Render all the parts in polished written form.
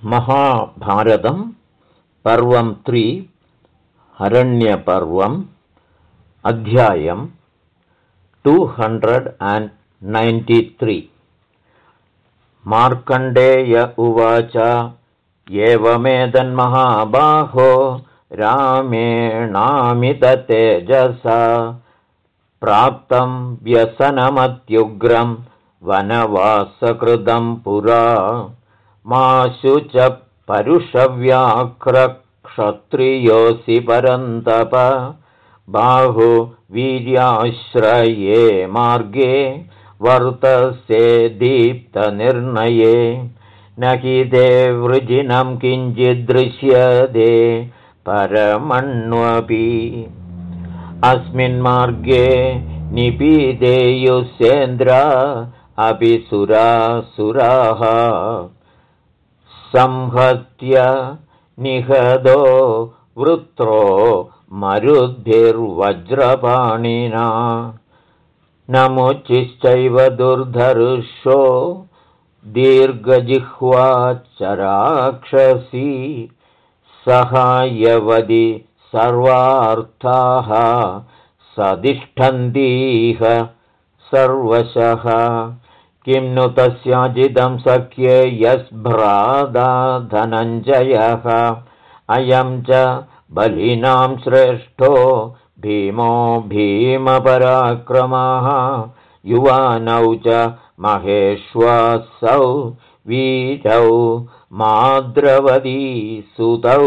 महाभारतं पर्वं 3 हरण्यपर्वम् अध्यायं 293 मार्कण्डेय उवाच एवमेतन्महाबाहो रामेणामिततेजसा प्राप्तं व्यसनमत्युग्रं वनवासकृतं पुरा माशु च परुषव्याघ्रक्षत्रियोऽसि परन्तप बाहु वीर्याश्रये मार्गे वर्तसे दीप्तनिर्णये न हि ते वृजिनं किञ्चिदृश्यते परमण्वपि अस्मिन् मार्गे निपीदेयुस्येन्द्रा अपि सुराः संहत्य निहदो वृत्रो मरुद्भिर्वज्रपाणिना नमुचिश्चैव दुर्धर्षो दीर्घजिह्वा च राक्षसी सहायवदि सर्वार्थाः सतिष्ठन्तीह सर्वशः किं नु तस्याजिदं सख्ये यस्भ्राता धनञ्जयः अयं च बलिनां श्रेष्ठो भीमो भीमपराक्रमः युवानौ च महेश्वासौ वीरौ माद्रवती सुतौ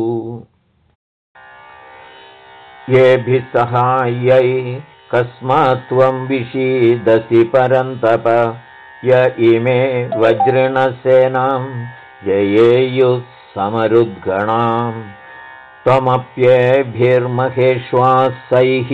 येभिः सहायै कस्मात्त्वं विषीदसि परन्तप य इमे वज्रिणसेनां जयेयुः समरुद्गणाम् त्वमप्येभिर्महेश्वासैः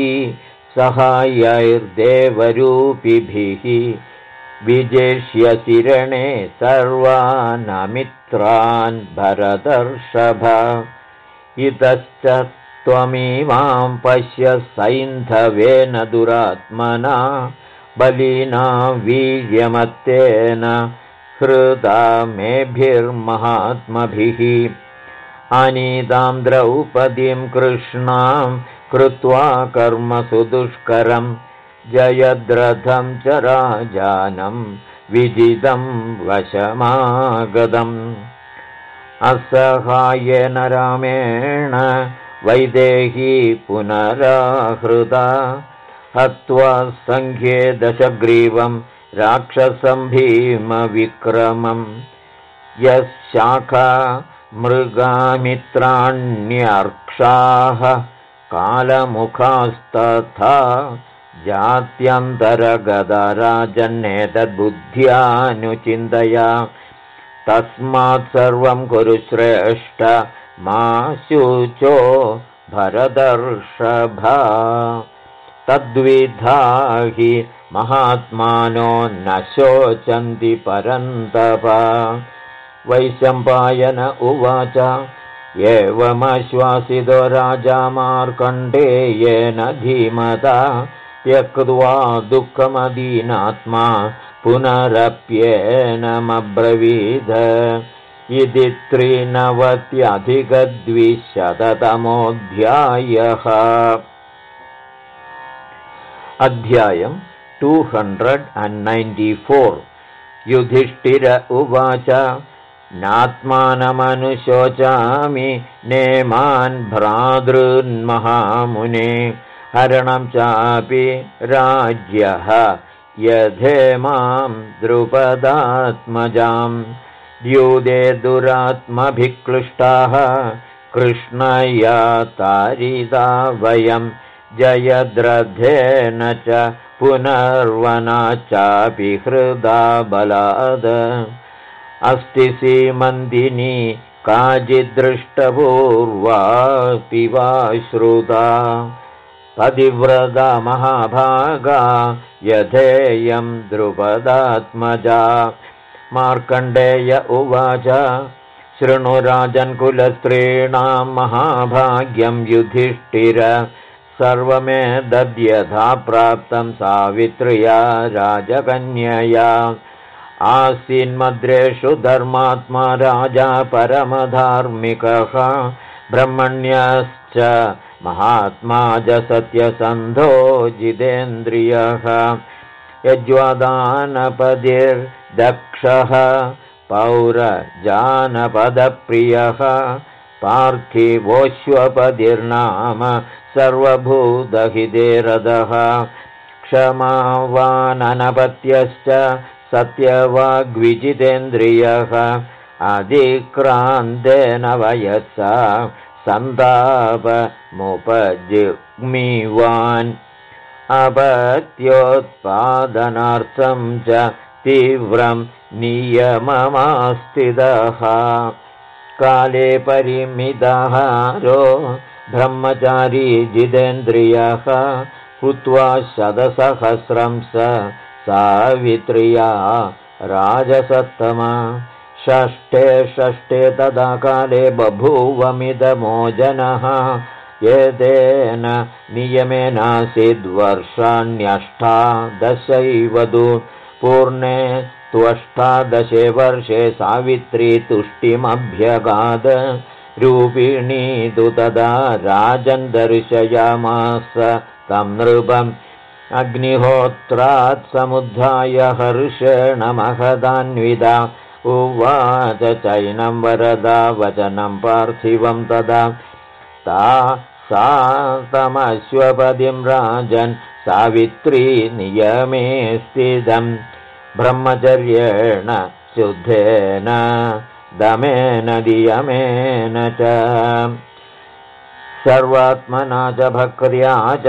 सहायैर्देवरूपिभिः विजेष्यसि रणे सर्वानमित्रान् भरतर्षभ इतश्च त्वमिमां पश्य सैन्धवेन दुरात्मना बलिना वीर्यमत्तेन हृदा मेभिर्महात्मभिः अनीतां द्रौपदीं कृष्णां कृत्वा कर्मसु दुष्करं जयद्रथं च राजानं विजितं वशमागतम् असहायेन रामेण वैदेही पुनराहृता हत्वा सङ्ख्ये दशग्रीवं राक्षसं भीमविक्रमं यशाखा मृगामित्राण्यर्क्षाः कालमुखास्तथा जात्यन्तरगतराजन्नेतद्बुद्ध्यानुचिन्तया तस्मात् सर्वं कुरु श्रेष्ठ मा शुचो भरतर्षभा तद्विधा हि महात्मानो न शोचन्ति परन्तप वैशम्पायन उवाच एवमाश्वासितो राजा मार्कण्डेयेन धीमता त्यक्त्वा दुःखमदीनात्मा पुनरप्येनमब्रवीद इति 393 अध्यायं 294 युधिष्ठिर उवाच नात्मानमनुशोचामि नेमान् भ्रातॄन्महामुने हरणं चापि राज्यः यथेमां द्रुपदात्मजां द्यूते दुरात्मभिक्लिष्टाः कृष्णया तारिता वयं जयद्रथेन च पुनर्वना चापि हृदा बलाद अस्ति सीमन्दिनी काचिदृष्टपूर्वापि वा श्रुता पतिव्रता महाभागा यथेयं द्रुपदात्मजा मार्कण्डेय उवाच शृणु राजन्कुलस्त्रीणां महाभाग्यं युधिष्ठिर सर्वमेतद्यथा प्राप्तं सावित्र्या राजकन्यया आसीन्मद्रेषु धर्मात्मा राजा परमधार्मिकः ब्रह्मण्यश्च महात्मा च सत्यसन्धो जितेन्द्रियः यज्वादानपदिर्दक्षः पौरजानपदप्रियः पार्थिवोऽश्वपदिर्नाम सर्वभूतहिते रथः क्षमावाननपत्यश्च सत्यवाग्विजितेन्द्रियः अधिक्रान्तेन वयसा सन्तापमुपजिग्मिवान् अपत्योत्पादनार्थं च तीव्रं नियममास्थितः काले परिमिताहारो ब्रह्मचारी जितेन्द्रियः हुत्वा शतसहस्रं सावित्र्या राजसत्तमा षष्ठे तदा काले बभूवमिदमोजनः एतेन नियमेनासीद्वर्षाण्यष्टादशैव तु पूर्णे त्वष्टादशे वर्षे सावित्री तुष्टिमभ्यगाद रूपिणी तु तदा राजन् दर्शयामास तं नृपम् अग्निहोत्रात् समुद्धाय हर्षेण महदान्विता उवाच चैनं वरदा वचनं पार्थिवं तदा सा तमश्वपदिं राजन् सावित्री नियमे स्थितं ब्रह्मचर्येण शुद्धेन दमेन नियमेन च सर्वात्मना च भक्त्या च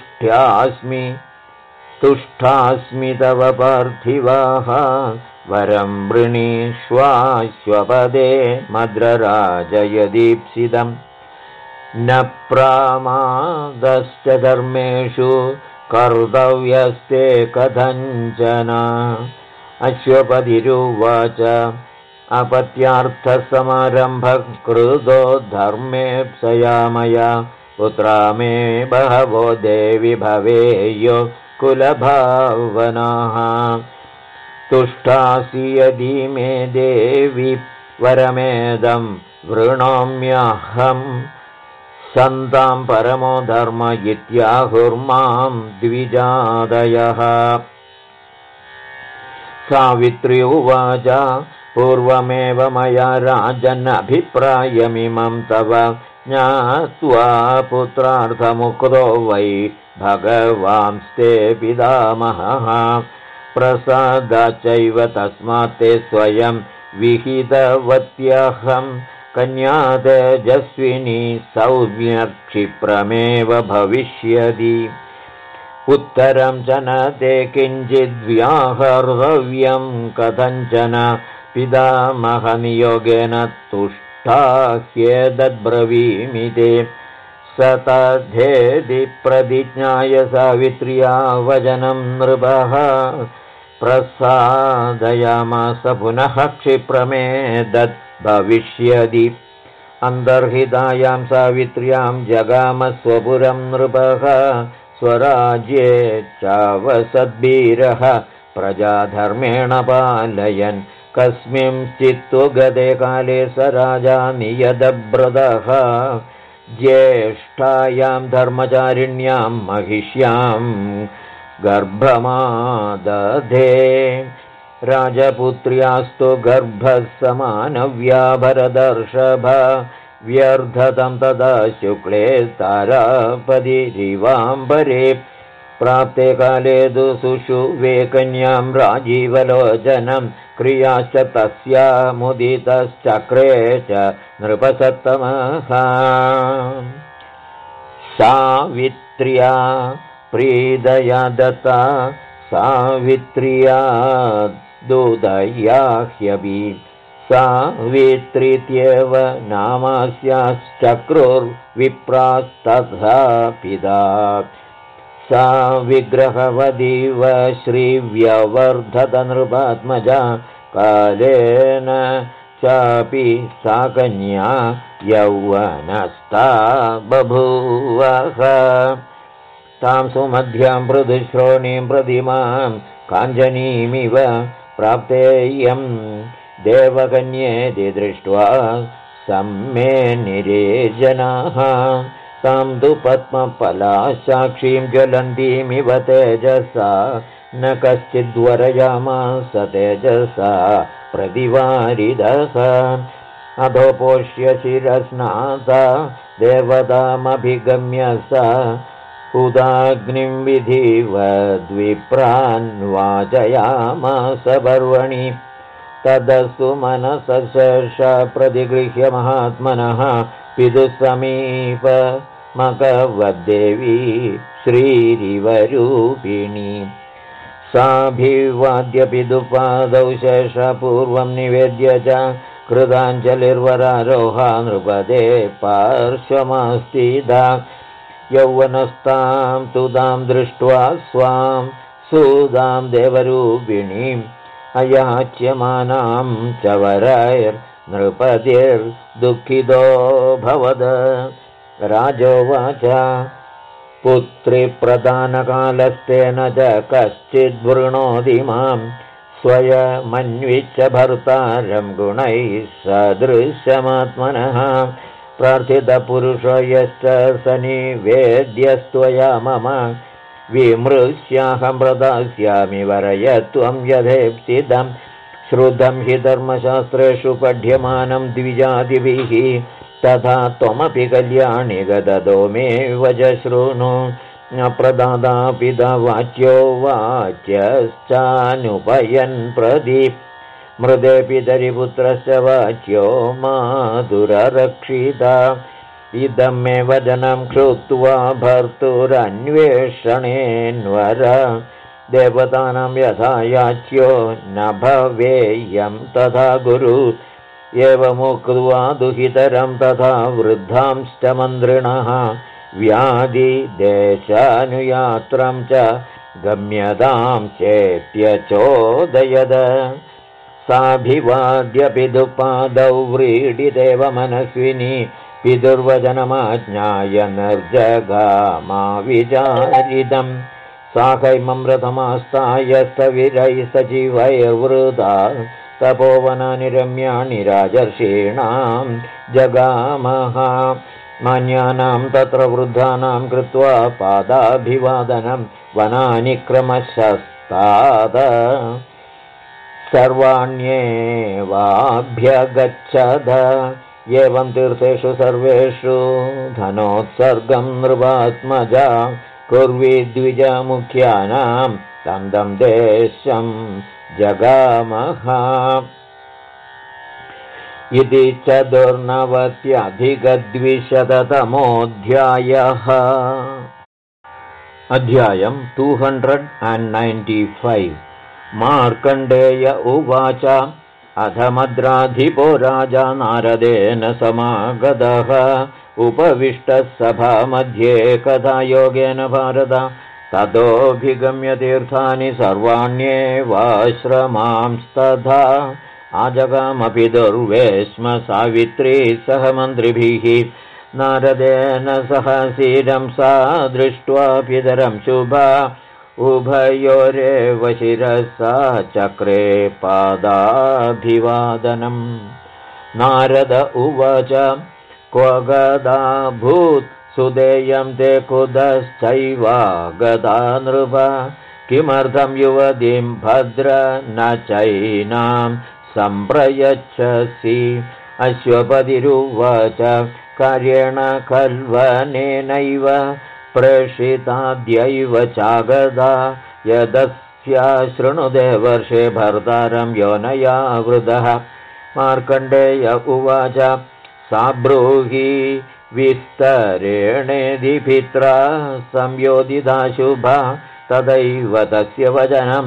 तुष्टास्मि तव पार्थिवाः वरं वृणीष्वाश्वपदे मद्रराजयदीप्सितं न प्रामादश्च धर्मेषु कर्तव्यस्ते कथञ्चन अश्वपतिरुवाच अपत्यार्थसमारम्भः कृतो धर्मेप्सया मया पुत्रा मे बहवो देवि भवेयो कुलभावनाः तुष्टासि यदि मे देवि वरमेदं वृणोम्यहं सन्तां परमो धर्म इत्याहुर्मां द्विजादयः सावित्री उवाच पूर्वमेव मया राजन्नभिप्रायमिमं तव ज्ञात्वा पुत्रार्थमुक्तो वै भगवांस्ते पितामहः प्रसादाच्चैव तस्मात् ते स्वयं विहितवत्यहं कन्या तेजस्विनी सौम्यक्षिप्रमेव भविष्यति उत्तरं च न ते किञ्चिद्व्याहर्तव्यं कथञ्चन पितामहनियोगेन तुष्टा ह्येतद्ब्रवीमि ते स तद्धेति प्रतिज्ञाय सावित्र्या वचनं नृपः प्रसादयामास पुनः क्षिप्रमेतद् भविष्यति अन्तर्हितायां सावित्र्यां जगाम स्वपुरं नृपः स्वराज्ये चावसद्वीरः प्रजाधर्मेण पालयन् कस्मिंश्चित्तु गते काले स राजा नियतव्रतः ज्येष्ठायां धर्मचारिण्यां महिष्यां गर्भमादधे राजपुत्र्यास्तु गर्भः समानव्याभरदर्शभ व्यर्थतं तदा शुक्ले तारापतिरिवाम्बरे प्राप्ते काले तु सुषुवे कन्यां राजीवलोचनं क्रियाश्च तस्या मुदितश्चक्रे च नृपसत्तमः सावित्र्या प्रीदया दत्ता सावित्र्या दुदया ह्यपि सावित्रीत्येव नामास्याश्चक्रुर्विप्रास्तथा पिता सा विग्रहवदीव श्रीव्यवर्धतनृपात्मजा कालेन चापि सा कन्या यौवनस्था बभूवः तां सुमध्यां मृदुश्रोणीं प्रतिमां काञ्चनीमिव प्राप्तेयं देवकन्येति दृष्ट्वा सम्मे निरेजनाः तां तु पद्मफलासाक्षीं ज्वलन्तीमिव तेजसा न कश्चिद्वरयामास तेजसा प्रतिवारिदः अधोपोष्य शिरस्नाता देवतामभिगम्य सा उदाग्निं विधिवद्विप्रान्वाचयामास पर्वणि तदस्तु मनसशेष प्रतिगृह्य महात्मनः पितुसमीपमकवद्देवी श्रीरिवरूपिणी साभिवाद्य पितुपादौ शेषपूर्वं निवेद्य च कृताञ्जलिर्वरारोहा नृपदे पार्श्वमस्तिदा यौवनस्तां तुदां दृष्ट्वा स्वां सुदां देवरूपिणीम् अयाच्यमानां च वरैर्नृपतिर्दुःखितो भवद राजोवाच पुत्रिप्रदानकालस्तेन च कश्चिद्वृणोति मां स्वयमन्विच्य भर्तारं गुणैः सदृशमात्मनः प्रार्थितपुरुषो यश्च स निवेद्यस्त्वया मम विमृश्याहं प्रदास्यामि वरय त्वं यथेप्सितं श्रुतं हि धर्मशास्त्रेषु पठ्यमानं द्विजातिभिः तथा त्वमपि कल्याणि गदतो मे वच शृणु न प्रदाता पिता वाच्यो वाच्यश्चानुपयन् प्रति मृदे पितरिपुत्रश्च वाच्यो मातुररक्षिता इदं मे वचनं कृत्वा भर्तुरन्वेषणेन्वर देवतानां यथा याच्यो न भवेयं तथा गुरु एवमुक्त्वा दुहितरं तथा वृद्धांश्च मन्त्रिणः व्याधिदेशानुयात्रं च गम्यतां चेत्यचोदयद साभिवाद्य पितुपादौ व्रीडिदेव मनस्विनी पितुर्वचनमाज्ञाय निर्जगामाविचारितं साकैमं रथमास्ताय स्थविरैः सचिवैर्वृता तपोवनानि रम्याणि राजर्षीणां जगामः मान्यानां तत्र वृद्धानां कृत्वा पादाभिवादनं वनानि क्रमशस्ताद सर्वाण्येवाभ्यगच्छद एवं तीर्थेषु सर्वेषु धनोत्सर्गं नृपात्मजा कुर्वीद्विजमुख्यानां तं देशं जगामः इति 490-द्विशततमोऽध्यायः। अध्यायं 295। मार्कण्डेय उवाच अधमद्राधिपो राजा नारदेन समागतः उपविष्टः सभामध्ये कथायोगेन भारत ततोऽभिगम्य तीर्थानि सर्वाण्येवाश्रमांस्तथा आजगामपि दुर्वेश्म सावित्री सह मन्त्रिभिः नारदेन सह शिरं सा दृष्ट्वा पितरं शुभा उभयोरेव शिरसा चक्रे पादाभिवादनम् नारद उवाच क्व गदा भूत् सुदेयं ते कुतश्चैवा गदा नृप किमर्थं युवतीं भद्र न चैनां सम्प्रयच्छसि अश्वपतिरुवाच कार्येण खल्वनेनैव प्रेषिताद्यैव चागदा यदस्या शृणुदे वर्षे भर्तारं योनया वृदः मार्कण्डेय उवाच सा ब्रूहि विस्तरेणेदि पित्रा संयोदिता शुभा तदैव तस्य वचनं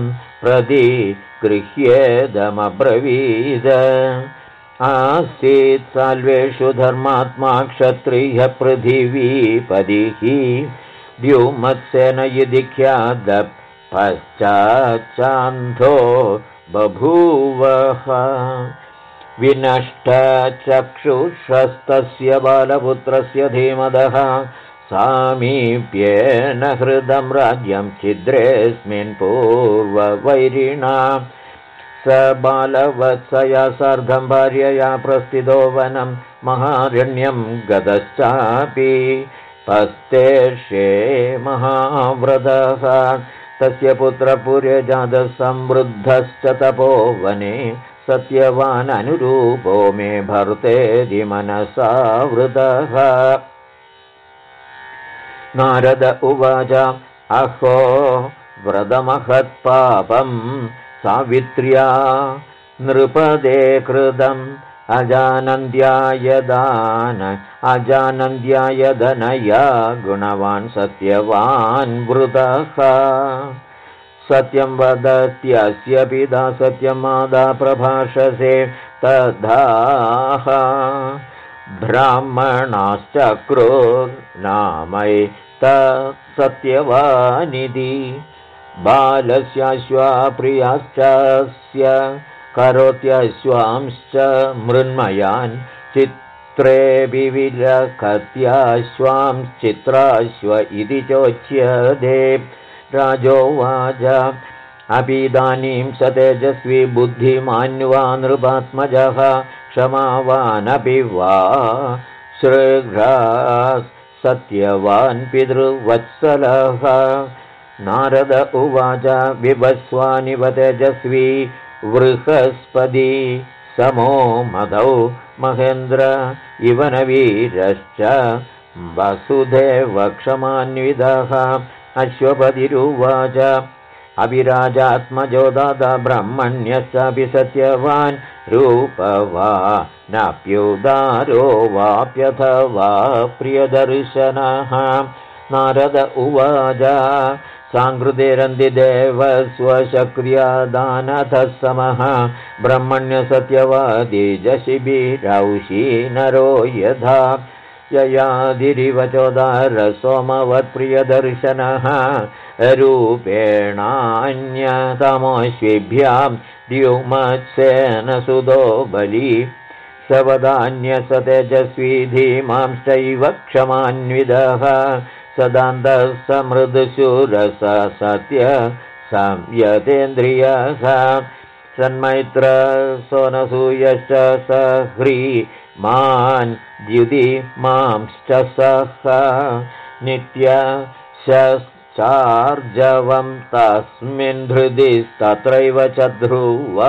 प्रतिगृह्येदमब्रवीद आसीत् साल्वेषु धर्मात्मा क्षत्रियः पृथिवीपतिः द्युमत्सेन यदि ख्यात पश्चाच्चान्धो बभूवः विनष्टचक्षुषस्तस्य बालपुत्रस्य धीमदः सामीप्येन हृदं राज्यं छिद्रेऽस्मिन् पूर्ववैरिणा बालवत्सया सार्धं भार्यया प्रस्थितो वनं महारण्यं गतश्चापि पस्तेर्षे महाव्रतः तस्य पुत्रपुर्य जातः समृद्धश्च तपोवने सत्यवान् अनुरूपो मे भर्तेति मनसा वृतः। नारद उवाच अहो व्रतमहत्पापं सावित्र्या नृपदे कृतम् अजानन्द्याय धनया गुणवान् सत्यवान् वृतः सत्यं वदत्यस्य पिता सत्यं माता प्रभाषसे तदाह ब्राह्मणाश्चक्रुर्नामैतत्सत्यवानिति बालस्याश्वा प्रियाश्चास्य करोत्यश्वांश्च मृण्मयान् चित्रे विविलखत्याश्वांश्चित्राश्व इति चोच्यते। राजोवाच अपिदानीं स तेजस्वी बुद्धिमान्वा नृपात्मजः क्षमावानपि वा शृघ्रास् सत्यवान् पितृवत्सलः। नारद उवाच विभस्वानिव तेजस्वी बृहस्पति समो मदौ महेन्द्र इव नवीरश्च वसुदेव क्षमान्वितः। अश्वपतिरुवाच अभिराजात्मजो दाता ब्रह्मण्यश्चापि सत्यवान् रूपवानप्युदारो वाप्यथवा प्रियदर्शनः। नारद उवाच सांकृतिरन्दिदेव स्वशक्रिया दानतः समः ब्रह्मण्यसत्यवादी जशिभिरौषी नरो यथा ययादिरिवचोदार सोमवत्प्रियदर्शनः रूपेणान्यतमोऽश्विभ्यां द्युमत्सेन सुतो बली सवदान्यस तेजस्वी धीमांश्चैव क्षमान्वितः सदान्तः समृद्धशूरस सत्य संयतेन्द्रियः सन्मैत्र सोनसूयश्च सह्रीमान् द्युतिमांश्च सह नित्यश्चार्जवं तस्मिन् हृदिस्तत्रैव च ध्रुव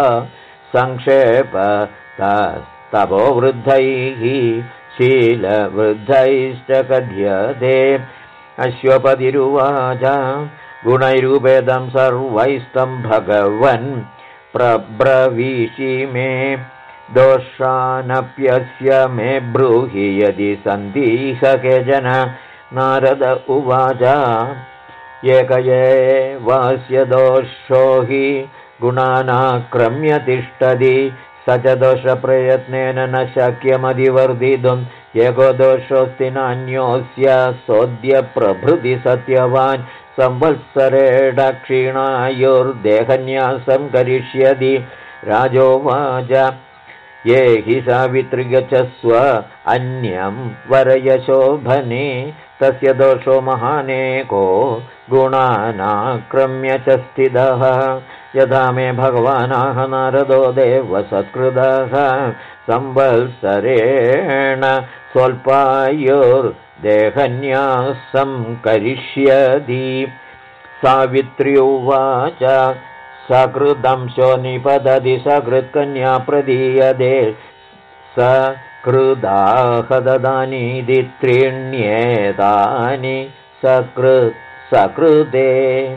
संक्षेपतस्तपोवृद्धैः शीलवृद्धैश्च कथ्यते। अश्वपतिरुवाच गुणैरुपेदं सर्वैस्तं भगवन् प्रब्रवीषि मे दोषानप्यस्य मे ब्रूहि यदि सन्तीह केचन। नारद उवाच एक एवास्य दोषो हि गुणानाक्रम्य तिष्ठति स च दोषप्रयत्नेन न शक्यमधिवर्धितुम् एको दोषोऽस्ति नान्योऽस्य सोऽद्यप्रभृति सत्यवान् संवत्सरेण क्षीणायुर्देहन्यासं करिष्यति। राजोवाच ये हि सावित्री गच्छस्व अन्यं वरयशोभने तस्य दोषो महानेको गुणानाक्रम्य च स्थितः। यथा मे भगवानाह नारदो देवसत्कृतः संवत्सरेण स्वल्पायुर्देहन्यासं करिष्यति। सावित्री उवाच सकृदंशो निपतति सकृत्कन्या प्रदीयते सकृदाहददानीति त्रीण्येतानि सकृते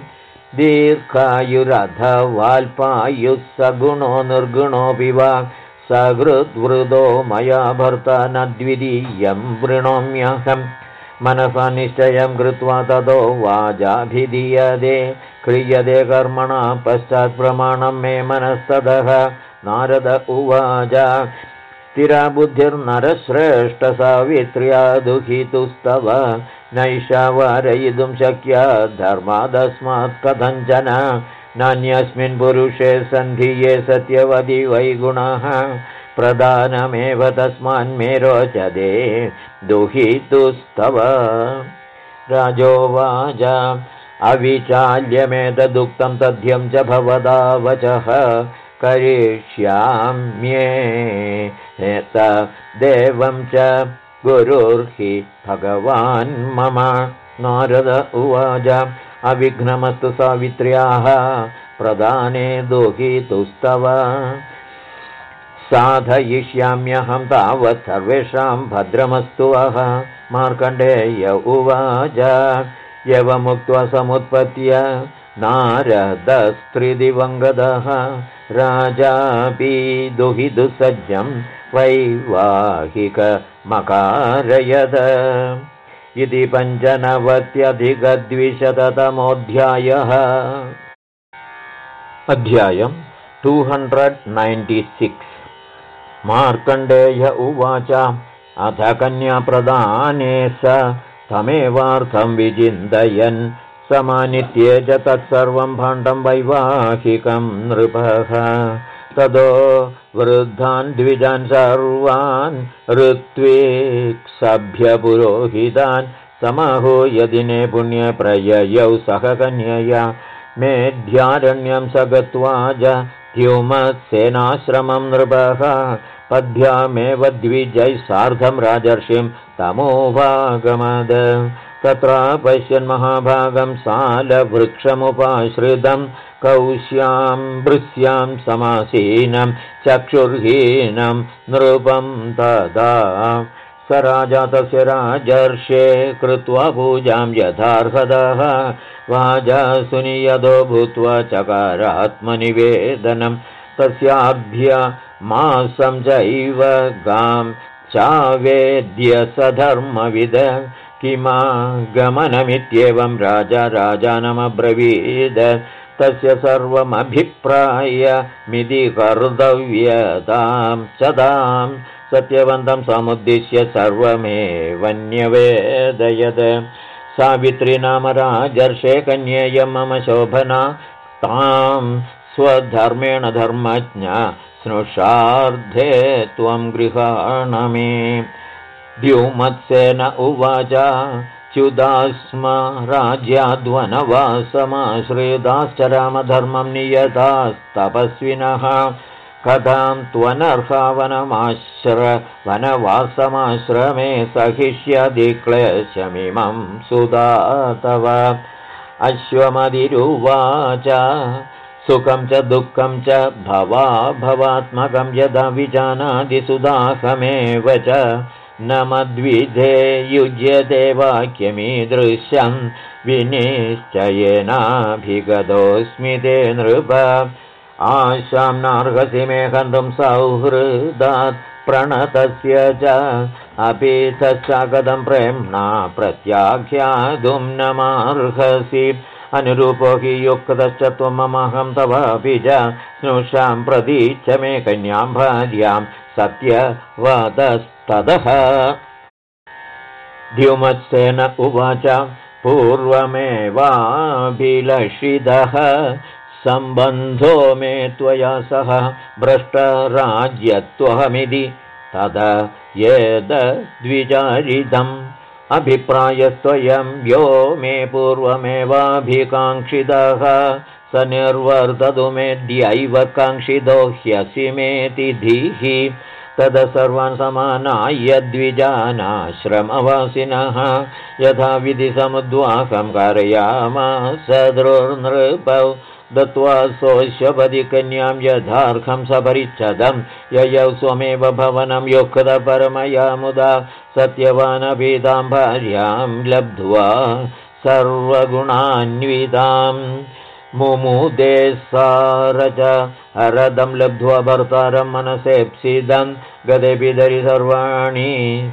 दीर्घायुरथवाल्पायुः सगुणो निर्गुणोऽपि वा सकृद्वृदो मया भर्ता न द्वितीयं वृणोम्यहम् मनसा निश्चयं कृत्वा ततो वाजाभिधीयते क्रियते कर्मणा पश्चात् प्रमाणं मे मनस्ततः। नारद उवाच स्थिरा बुद्धिर्नरश्रेष्ठ सावित्र्या दुहितुस्तव नैषा वारयितुं शक्या धर्मादस्मात् कथञ्चन नान्यस्मिन् पुरुषे सन्धिये सत्यवति वैगुणः प्रधानमेव तस्मान्मे रोचते दुहितुस्तव। राजोवाच अविचाल्यमेतदुक्तं तथ्यं च भवदा वचः करिष्याम्येत देवं च गुरुर्हि भगवान् मम। नारद उवाच अविघ्नमस्तु सावित्र्याः प्रदाने दुहितुस्तव। साधयिष्याम्यहं तावत् सर्वेषां भद्रमस्तु वः। मार्कण्डेय उवाच एवमुक्त्वा समुत्पत्य नारदस्त्रिदिवङ्गतः राजापि दुहितुसज्जं वैवाहिकमकारयद। इति 95-द्विशततमोऽध्यायः। अध्यायम् 296। मार्कण्डेय उवाच अथ कन्याप्रदाने स तमेवार्थं विचिन्तयन् समानित्ये च तत्सर्वं भाण्डं वैवाहिकं नृपः। ततो वृद्धान् द्विजान् सर्वान् ऋत्विक्सभ्यपुरोहितान् समाहूय दिने पुण्ये प्रययौ सह कन्यया मेध्यारण्यं स गत्वा द्युमत्सेनाश्रमं नृपः। पद्भ्यामेव द्विजैः सार्धं राजर्षिं तमोभागमद। तत्र पश्यन् महाभागं सालवृक्षमुपाश्रितं कौश्यां भृस्यां समासीनं चक्षुर्हीनं नृपं तदा। स राजा तस्य राजर्षे कृत्वा पूजां यथार्हतः वाजासुनियतो भूत्वा चकारात्मनिवेदनं तस्याभ्य मासं चैव गां चावेद्य स धर्मविद। किमागमनमित्येवं राजा राजानमब्रवीद। तस्य सर्वमभिप्राय मिति कर्तव्यतां सदां सत्यवन्तं समुद्दिश्य सर्वमेव न्यवेदयत्। सावित्री नाम राजर्षे कन्येयं मम शोभना तां स्वधर्मेण धर्मज्ञा स्नुषार्धे त्वं गृहाण मे। द्युमत्सेन उवाच च्युदास्म राज्याद्वनवासमाश्रिताश्च रामधर्मं नियतास्तपस्विनः। कथां त्वनर्हा वनवासमाश्रमे सहिष्यति क्लेशमिमं सुधा तव। अश्वमदिरुवाच सुखं च दुःखं च भवात्मकं यदा विजानाति सुधाहमेव च न मद्विधे युज्यते वाक्यमीदृशं विनिश्चयेनाभिगतोऽस्मि ते नृप। आशां नार्हसि मे हन्तुं सौहृदात् प्रणतस्य च अपि तस्सागतं प्रेम्णा प्रत्याख्यातुं न मार्हसि। अनुरूपो हि युक्तश्च त्वमहं तवापि च स्नुषां प्रतीच्छ मे कन्यां भार्यां सत्यवतस्ततः। द्युमत्सेन उवाच पूर्वमेवाभिलषितः सम्बन्धो मे त्वया सह भ्रष्टराज्यत्वहमिति तद येदद्विचारितम् अभिप्रायस्त्वयं यो मे पूर्वमेवाभिकाङ्क्षितः स निर्वर्ततु मेऽद्यैव काङ्क्षितो ह्यसि मेति धीः। तद सर्वान् समानाय द्विजानाश्रमवासिनः यथा विधि समुद्वाहं कारयामास द्रुर्नृपौ। दत्त्वा सोऽश्वपदि कन्यां यथार्हं सपरिच्छदं ययौ स्वमेव भवनं युक्तपरमया मुदा। सत्यवानपीतां भार्यां लब्ध्वा सर्वगुणान्वितां मुमुदे सारच हरदं लब्ध्वा भर्तारं मनसेप्सिदं गदेपितरि सर्वाणि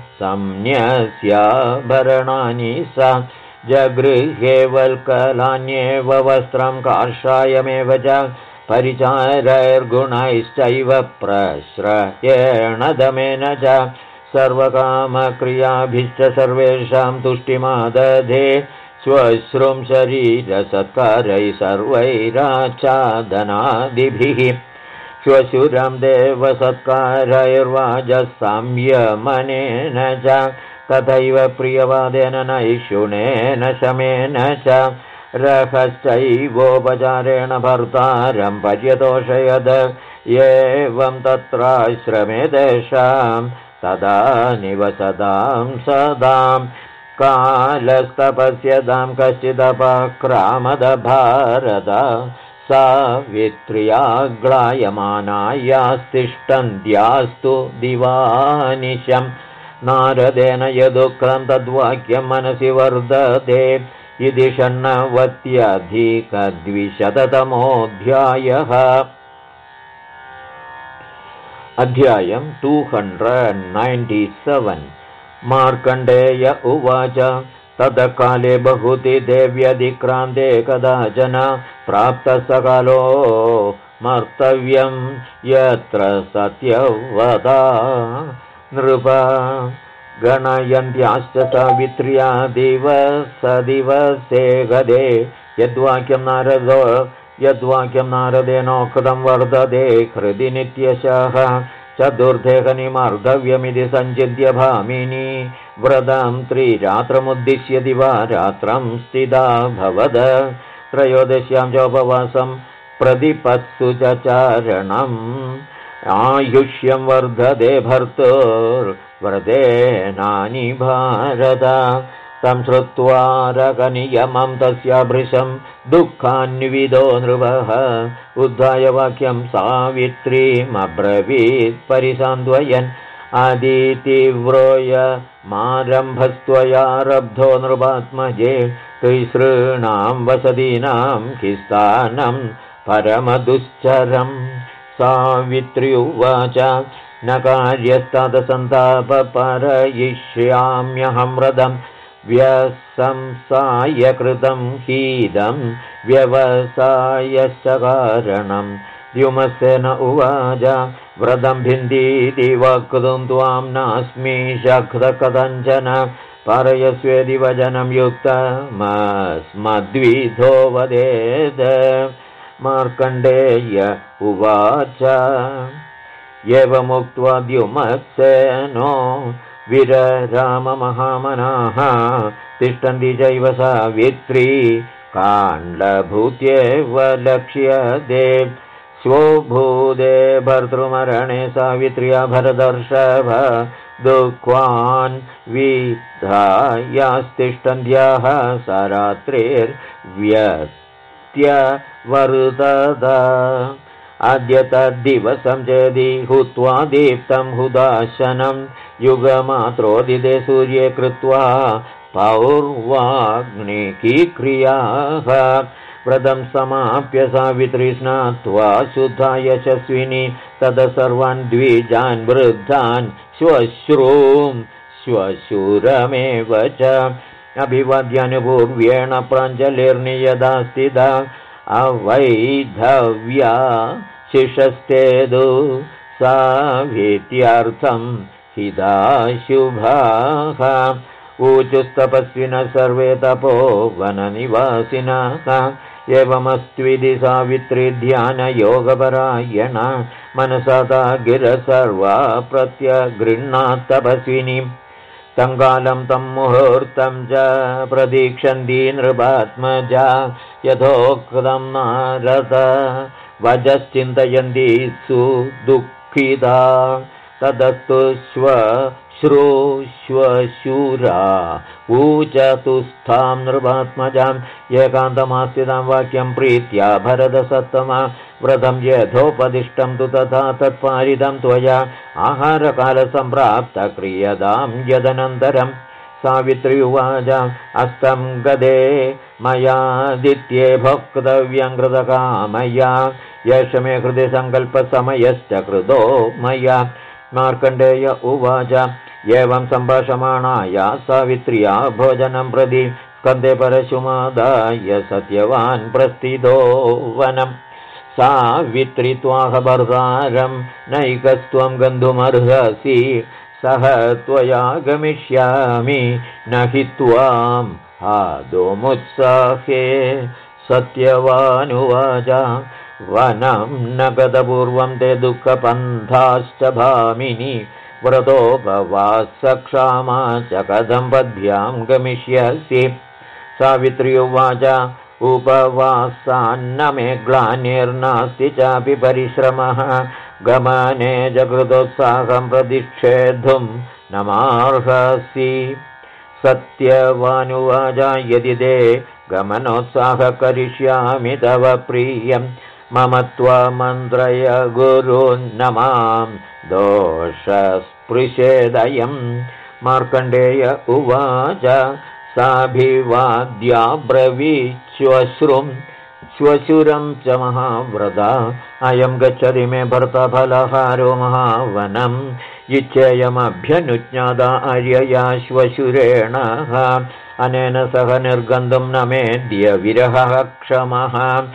संन्यस्याभरणानि सा जगृहे वल्कलान्येव वस्त्रं कार्षायमेव च परिचारैर्गुणैश्चैव प्रश्रयेण दमेन च सर्वकामक्रियाभिश्च सर्वेषां तुष्टिमादधे स्वश्रुं शरीरसत्कारैः सर्वैराच्छादनादिभिः श्वशुरं देवसत्कारैर्वाजसंयमनेन च तथैव प्रियवादेन नैषुणेन शमेन च रहश्चैवोपचारेण भर्तारं पर्यतोषयद एवं तत्राश्रमे तेषां तदा निवसतां सदां कालस्तपस्यतां कश्चिदपक्रामदभारत सावित्र्याग्लायमानायास्तिष्ठन्त्यास्तु दिवानिशम् नारदेन यदुक्तं तद्वाक्यं मनसि वर्धते इति 96-अधिकद्विशततमोऽध्यायः। अध्यायं 297। मार्कण्डेय उवाच तत्काले बहुति देव्यधिक्रान्ते कदाचन प्राप्तसकालो मर्तव्यं यत्र सत्यवदा नृप गणयन्त्याश्च सावित्र्या दिवसे गदे यद्वाक्यं नारदेनोक्तं वर्धते हृदि नित्यशः चतुर्धेहनिमर्धव्यमिति सञ्चिन्त्य भामिनी व्रतं 3 रात्रमुद्दिश्य दिवारात्रं स्थिता भवद त्रयोदश्यां चोपवासं प्रतिपत्सु च चारणम् आयुष्यं वर्धते भर्तुर्व्रतेनानि भारत तं श्रुत्वा रकनियमं तस्य भृशं दुःखान्विदो नृपः उद्धाय वाक्यं सावित्रीमब्रवीत् परिसान्त्वयन् आदितीव्रोऽयमारम्भस्त्वयारब्धो नृपात्मजे तिसॄणां वसतीनां किस्तानं परमदुश्चरम् सावित्री उवाच न कार्यस्तदसन्तापपरयिष्याम्यहं व्रतं व्यसंसाय कृतं हीदं व्यवसायश्च कारणं द्युमसेन उवाच व्रतं भिन्दीति वक्तुं त्वां नास्मि शक्तः कथञ्चन पारयस्वेदि वचनं युक्तमस्मद्विधो वदेत् मार्कण्डेय उवाच एवमुक्त्वा द्युमत्सेनो विरराममहामनाः तिष्ठन्ति चैव सावित्री काण्डभूत्येव लक्ष्यते स्वभूते भर्तृमरणे सावित्र्या भरदर्षभ दुःखान् विधायास्तिष्ठन्त्याः सरात्रिर्व्यत्यवर्तत अद्य तद्दिवसं चेदि हुत्वा दीप्तं हुदाशनं युगमात्रोदिते सूर्ये कृत्वा पौर्वाग्निकीक्रियाः व्रतं समाप्य सावित्री स्नात्वा शुद्धा यशस्विनी तद सर्वान् द्विजान् वृद्धान् श्वशुरमेव च अभिवाद्यानुपूर्व्येण प्राञ्जलिर्नियदा स्थिता अवैधव्या शिषस्तेदु सावित्र्यर्थं हिताशुभाः ऊचुस्तपस्विनः सर्वे तपोवननिवासिनः एवमस्त्विधि सावित्री ध्यानयोगपरायणा मनसा ता गिरः सर्वा प्रत्यगृह्णात् तपस्विनीं तङ्कालं तं मुहूर्तं च प्रतीक्षन्ती नृपात्मजा यथोक्तं नारद वजश्चिन्तयन्ती सुदुःखिता तदस्तु श्वशूरा ऊचतुस्थां नृपात्मजाम् एकान्तमास्थितां वाक्यं प्रीत्या भरतसत्तमा व्रतं यथोपदिष्टं तु तथा तत्पारितं त्वया आहारकालसम्प्राप्तक्रियतां यदनन्तरं सावित्री उवाच अस्तं गदे मयादित्ये भोक्तव्यं कृतकामया यश मे हृदि सङ्कल्पसमयश्च कृतो मया मार्कण्डेय उवाच एवं सम्भाषमाणाया सावित्र्या भोजनं प्रति स्कन्धे परशुमादाय सत्यवान् प्रस्थितो वनम् सावित्री त्वाह भर्तारं नैकस्त्वं गन्तुमर्हसि सह त्वया गमिष्यामि न हि त्वाम् आदोमुत्साहे सत्यवानुवाच वनं न गतपूर्वं ते दुःखपन्थाश्च भामिनि व्रतोपवासक्षामा च कथं पद्भ्यां गमिष्यसि सावित्री उवाच उपवासान्न मे ग्लानिर्नास्ति चापि परिश्रमः गमने जकृतोत्साहं प्रतिषेद्धुं न मार्हसि सत्यवानुवाच यदि ते गमनोत्साहः करिष्यामि तव प्रियं मम त्वमन्त्रय गुरून् न मां दोषस्पृशेदयम् मार्कण्डेय उवाच साभिवाद्याब्रवीश्वश्रुं च महाव्रता अयं गच्छति मे भर्तफलहारो महावनम् इच्छेयमभ्यनुज्ञाता आर्यया श्वशुरेण अनेन सह निर्गन्तुं न मेद्य विरहः क्षमः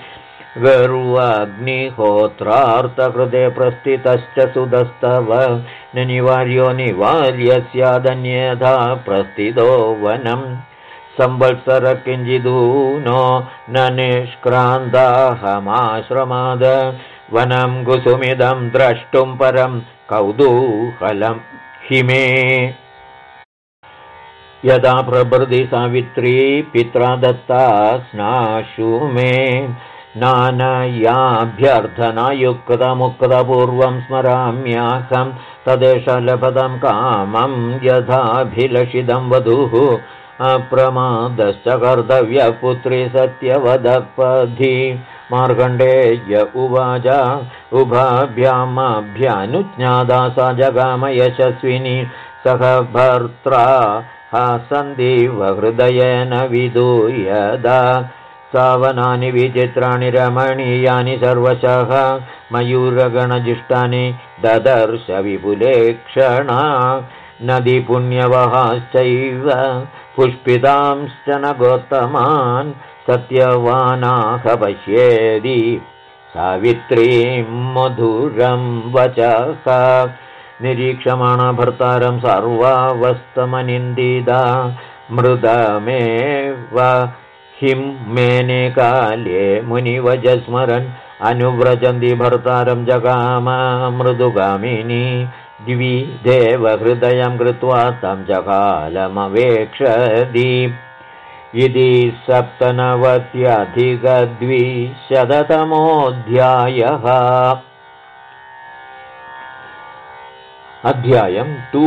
गर्वाग्निहोत्रार्थकृते प्रस्थितश्च सुदस्तव न निवार्यो निवार्य स्यादन्यथा प्रस्थितो वनम् संवत्सर किञ्चिदूनो न निष्क्रान्ताहमाश्रमाद वनं कुसुमिदं द्रष्टुं परं कौतूहलं हिमे यदा प्रभृति सावित्री पित्रा दत्ता स्नाशु मे नानयाभ्यर्थनायुक्तमुक्तपूर्वं स्मराम्याहं तदेष लभदं कामं यथाभिलषितं वधूः अप्रमादश्च कर्तव्यः पुत्री सत्यवदपधि मार्कण्डेय उवाच उभाभ्यामभ्यानुज्ञाता सा जगाम यशस्विनी सह भर्त्रा सन्दीव हृदयेन विदूयदा सावनानि विचित्राणि रमणीयानि सर्वशः मयूरगणजिष्टानि ददर्श विपुले क्षणा नदीपुण्यवहाश्चैव पुष्पितांश्च न गोत्तमान् सत्यवानाः पश्येदि सावित्रीं मधुरं वचः निरीक्षमाणा भर्तारं सर्वावस्थमनिन्दिता मृदमेव हिं मेने काले मुनिवजस्मरन् अनुव्रजन्ति भर्तारं जगाम मृदुगामिनी द्विदेव हृदयं कृत्वा तं जकालमवेक्षति इति 97-200तमोऽध्यायः अध्यायं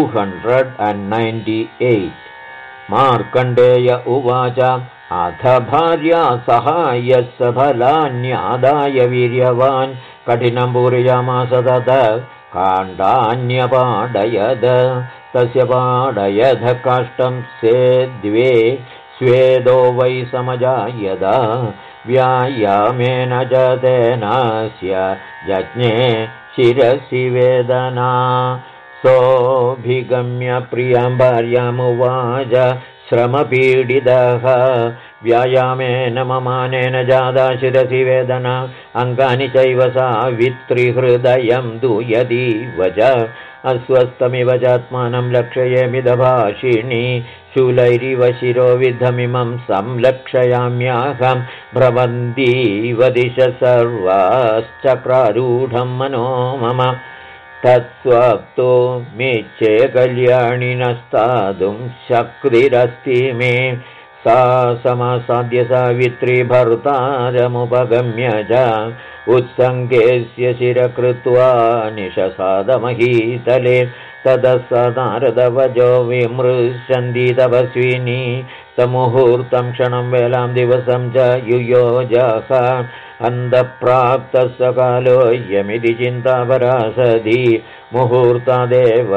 298 मार्कण्डेय उवाच अथ भार्या सहायस्य फलान्यादाय वीर्यवान् कठिनं पूरयामास तत काण्डान्यपाडयद तस्य पाडयध काष्ठं सेद्वे स्वेदो वै समजायद व्यायामेन च तेनास्य यज्ञे शिरसि वेदना सोऽभिगम्य प्रियां भार्यामुवाच श्रमपीडितः व्यायामेन ममानेन जाता शिरसि वेदना अङ्गानि चैव सावित्रीहृदयं दूयतीव च अस्वस्थमिव चात्मानं लक्षयेमिदभाषिणी शूलैरिव शिरोविद्धमिमं संलक्षयाम्याहं भ्रमन्तीव दिश सर्वाश्चक्रारूढं मनो मम तत्स्वप्तो मिच्छे कल्याणिनस्तादुं शक्तिरस्ति मे सा समसाद्य सावित्री भर्तारमुपगम्य च उत्सङ्गेस्य शिरकृत्वा निशसादमहीतले ततः स नारदवजो विमृशन्ति तपस्विनी समुहूर्तं क्षणं वेलां दिवसं च युयोजः अन्धप्राप्तः सकालोऽयमिति चिन्तापरासदि मुहूर्तादेव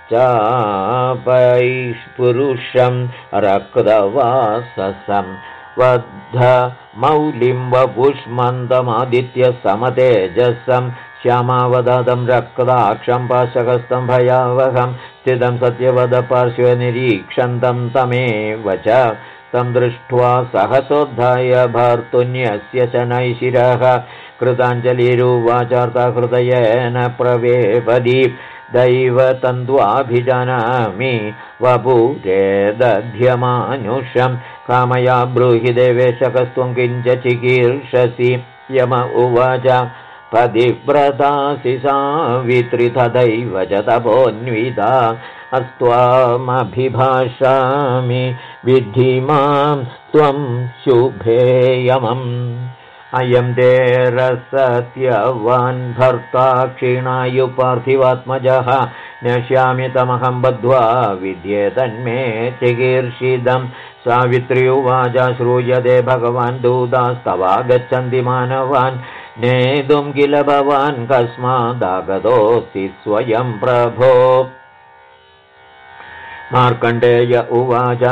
चापैस्पुरुषं रक्तवाससं वद्धमौलिं वपुष्मन्तमादित्य समतेजसं श्यामावदतं रक्ताक्षं पाशकस्थं भयावहं स्थितं सत्यवदपार्श्वे निरीक्षन्तं तमेव च तं दृष्ट्वा सहसोद्धाय भर्तुन्यस्य च नैशिरः कृताञ्जलिरुवाचार्ता हृदयेन प्रवेपदि दैवतन्त्वाभिजानामि वपुरे दध्यमानुषं कामया ब्रूहि देवेशकस्त्वं किञ्च चिकीर्षसि यम उवाच पतिव्रतासि सावित्री तथैव च तपोन्विता अस्त्वामभिभाषामि विद्धि मां त्वं शुभेयमम् अयं ते रसत्यवान् भर्ता क्षीणायुपार्थिवात्मजः नश्यामि तमहं बद्ध्वा विद्ये तन्मे चिकीर्षिदम् सावित्री उवाच श्रूयते भगवान् दूतास्तवागच्छन्ति मानवान् नेतुं किल भवान् कस्मादागतोऽस्ति स्वयं प्रभो मार्कण्डेय उवाच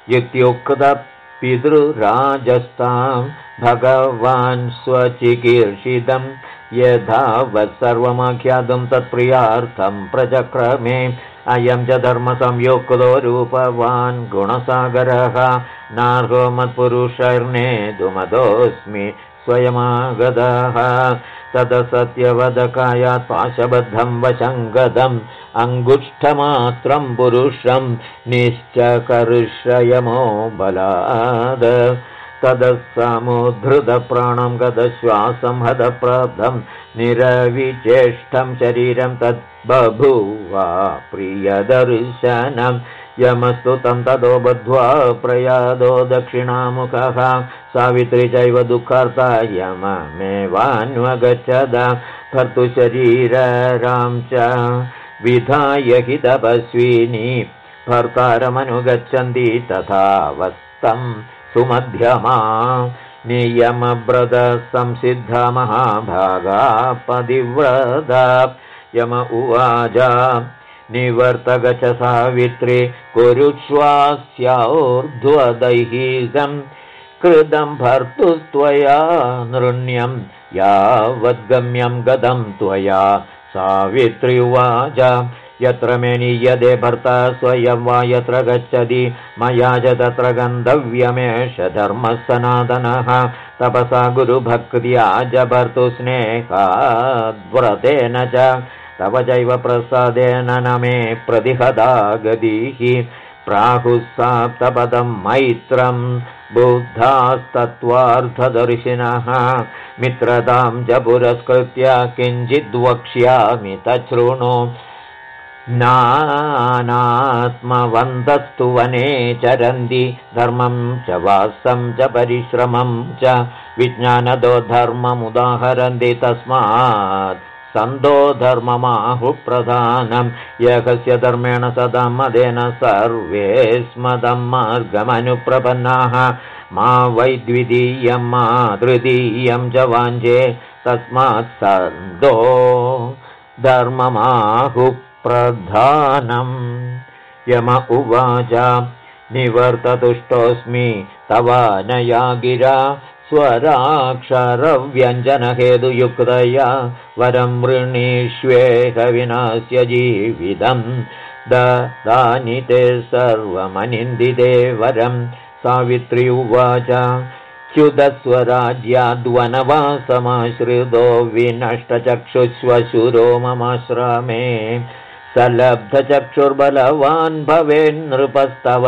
इत्युक्तपितृराजस्तां भगवान् स्वचिकीर्षितं यथावत् सर्वमाख्यातुं तत्प्रियार्थं प्रचक्रमे अयं च धर्मसंयुक्तो रूपवान् गुणसागरः नार्हो मत्पुरुषैर्नेतुमतोऽस्मि स्वयमागतः तदसत्यवदकायात् पाशबद्धं वशङ्गदम् अङ्गुष्ठमात्रं पुरुषं निश्चकर्षयमो बलाद तदसमुद्धृतप्राणं गतश्वासं हतप्राप्तं निरविचेष्टं शरीरं तद्बभूवा प्रियदर्शनं यमस्तु तं ततो बद्ध्वा प्रयादो दक्षिणामुखः सावित्री चैव दुःखार्ता यममेवान्वगच्छद भर्तुशरीररां च विधाय हि तपस्विनी भर्तारमनुगच्छन्ति तथावस्थं सुमध्यमा नियमव्रतसंसिद्धा महाभागा पतिव्रता यम उवाच निवर्तगच सावित्री कुरुष्वास्योर्ध्वदैहिकं कृतं भर्तुस्त्वया नृण्यं यावद्गम्यं गतं त्वया सावित्री उवाच यत्र मे नीयते भर्ता स्वयं वा यत्र गच्छति मया च तत्र गन्तव्यमेष धर्मः सनातनः तपसा गुरुभक्त्या च भर्तुस्नेहाद्व्रतेन च तव चैव प्रसादेन न मे प्रतिहता गतिः प्राहुस्साप्तपदं मैत्रं बुद्धास्तत्त्वार्थदर्शिनः मित्रतां च पुरस्कृत्य किञ्चिद्वक्ष्यामि तच्छृणु नानात्मवन्तस्तु वने चरन्ति धर्मं च वासं च परिश्रमं च विज्ञानदो धर्ममुदाहरन्ति तस्मात् सन्दो धर्ममाहुप्रधानं यकस्य धर्मेण सदा मदेन सर्वे स्मदं मार्गमनुप्रपन्नाः मा वै द्वितीयं मा तृतीयं च वाञ्छे तस्मात् सन्दो धर्ममाहुप्रधानम् यम उवाच निवर्ततुष्टोऽस्मि तवानया गिरा स्वराक्षरव्यञ्जनहेतुयुक्तया वरं वृणीष्वेह विनास्य जीवितं ददानि ते सर्वमनिन्दिते वरं सावित्री उवाच च्युतस्वराज्याद्वनवासमाश्रितो विनष्टचक्षुष्वशुरो ममाश्रमे सलब्धचक्षुर्बलवान् भवेन्नृपस्तव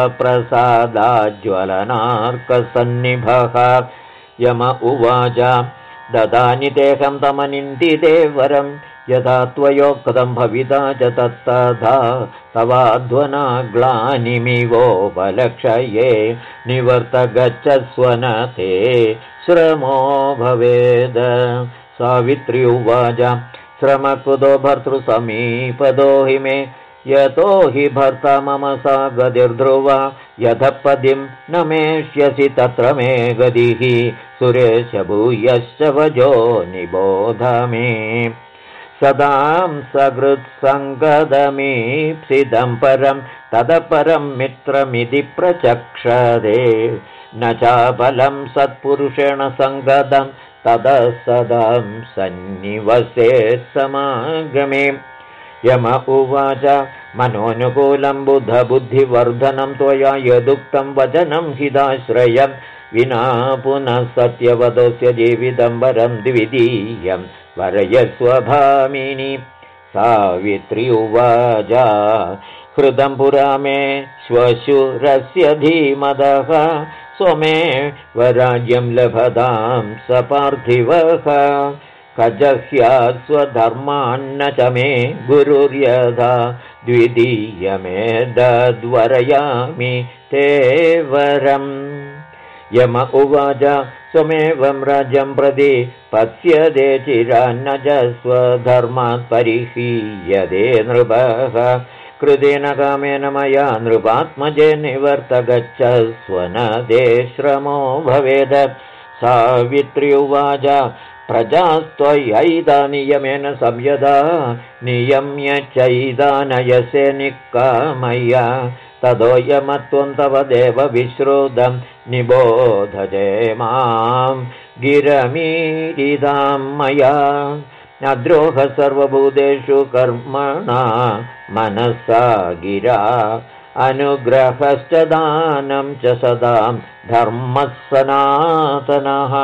प्रसादाज्ज्वलनार्कसन्निभः यम उवाच ददानि तेऽहं तमनिन्दिते वरं यथा त्वयोक्तं भविता च तत्तथा तवाध्वना ग्लानिमिवोपलक्षये निवर्तगच्छस्व न ते श्रमो भवेद सावित्री उवाच श्रमकृतो भर्तृसमीपदो हि मे यतो हि भर्ता मम सा गतिर्ध्रुवा यथ पदिं न मेष्यसि तत्र मे गतिः सुरेश भूयश्च वजो निबोध मे सदां सकृत्सङ्गदमीप्सितं परं तदपरं मित्रमिति प्रचक्षरे न चाबलं सत्पुरुषेण सङ्गदं ततः सदां सन्निवसेत् समागमे यम उवाच मनोनुकूलं बुद्धबुद्धिवर्धनं त्वया यदुक्तं वचनं हिताश्रयं विना पुनः सत्यवदस्य जीवितं वरं द्वितीयं वरयस्वभामिनी सावित्री उवाच हृदं पुरा मे श्वशुरस्य धीमदः स्वमे वराज्यं लभतां स पार्थिवः कजह्यास्वधर्मान्न च मे गुरुर्यथा द्वितीयमेतद्वरयामि ते वरम्। यम उवाच स्वमेवं राज्यं प्रति पश्यते चिरान्न च स्वधर्मात् परिहीयते नृपः। कृतेन कामेन मया नृपात्मजे निवर्तगच्छ स्वनदे श्रमो भवेद। सावित्री उवाच प्रजास्त्वयैदा नियमेन संयदा नियम्य चैदानयसे निक्कामय्या तदोयमत्वं तव देव विश्रुतं निबोधजे मां गिरमीरिदां मया। अद्रोह सर्वभूतेषु कर्मणा मनसा गिरा अनुग्रहश्च दानं च सदां धर्मः सनातनः।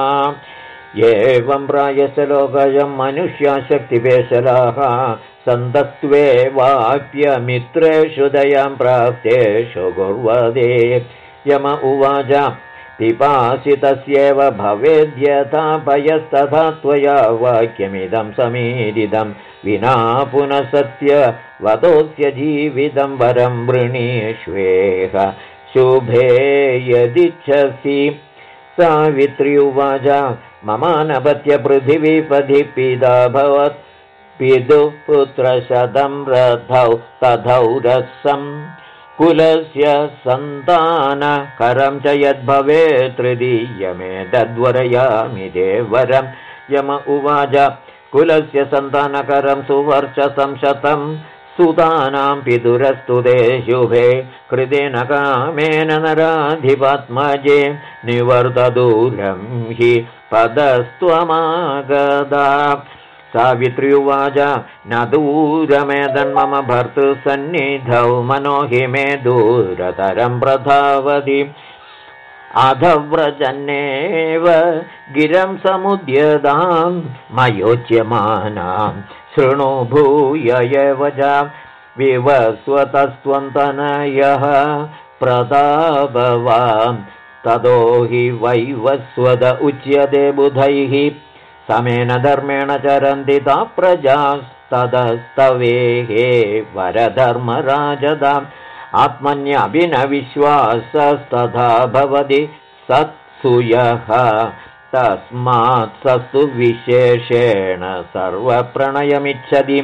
एवं प्रायस्य लोकयं मनुष्याशक्तिपेशलाः सन्तस्त्वे वाप्यमित्रेषु दयां प्राप्तेषु कुर्वते। यम उवाच पिपासितस्येव भवेद्यथापयस्तथा त्वया वाक्यमिदं समीरितं विना पुनः सत्यवतोऽस्य जीवितं वरं वृणीष्वेह शुभे यदिच्छसि। सावित्री उवाच ममानपत्य पृथिवीपथि पिता भवत् पितुः पुत्रशतं रथौ तथौ रसं कुलस्य सन्तानकरं च यद्भवेत् तृतीयमेतद्वरयामि ते वरम्। यम उवाच कुलस्य सन्तानकरं सुवर्चसं शतं सुतानां पितुरस्तु ते शुभे। कृतेन कामेन नराधिपात्मजे निवर्तदूरं हि पदस्त्वमागदा। सावित्री उवाच न दूरमेदन्मम भर्तृसन्निधौ मनो हि मे दूरतरं प्रधावति। अधव्रजन्नेव गिरं समुद्यतां मयोच्यमानां शृणु भूय एव च। विवस्वतस्त्वं तनयः प्रतापवां ततो हि वैवस्वत उच्यते बुधैः। समेन धर्मेण चरन्ति ता प्रजास्ततस्तवेहे वरधर्मराजदाम्। आत्मन्यापि न विश्वासस्तथा भवति सत्सुयः तस्मात् सस्तु विशेषेण सर्वप्रणयमिच्छति।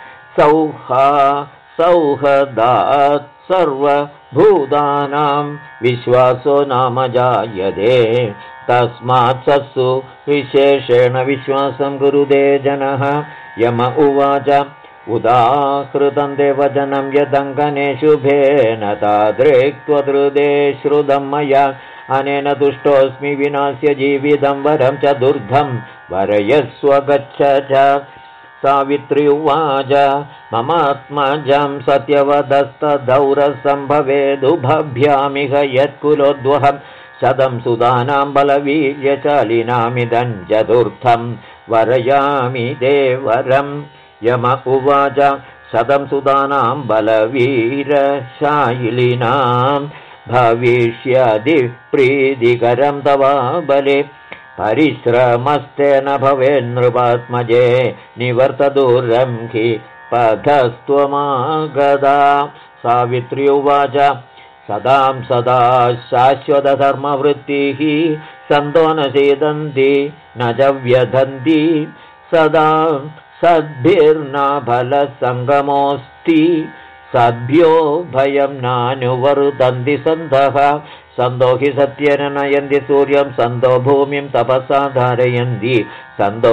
सौहदात् सर्वभूतानां विश्वासो नाम जायते तस्मात् सत्सु विशेषेण विश्वासं कुरुते जनः। यम उवाच उदाहृतं देवजनं यदङ्कने शुभेन तादृक्त्वदृदे श्रुतं मया अनेन तुष्टोऽस्मि विनाश्य जीवितं वरं च दुर्धं वरयस्व गच्छ च। सावित्री उवाच ममात्मजं सत्यवदस्तदौरसं भवेदुभभ्यामिह यत्कुलोद्वहं शतं सुतानां बलवीर्यशालिनामिदं चतुर्थं वरयामि ते वरम्। यम उवाच शतं सुतानां बलवीरशालिनां भविष्यदि प्रीतिकरं तव बले परिश्रमस्तेन भवेन्नृपात्मजे निवर्तदूरं हि पथस्त्वमागदा। सावित्री उवाच सदां सदा शाश्वतधर्मवृत्तिः सन्तो न सीदन्ति न च व्यधन्ति सदा सद्भिर्न फलसङ्गमोऽस्ति सद्भ्यो भयं नानुवर्तन्ति सन्तः। सन्तो हि सत्येन नयन्ति सूर्यं सन्तो भूमिं तपसा धारयन्ति सन्तो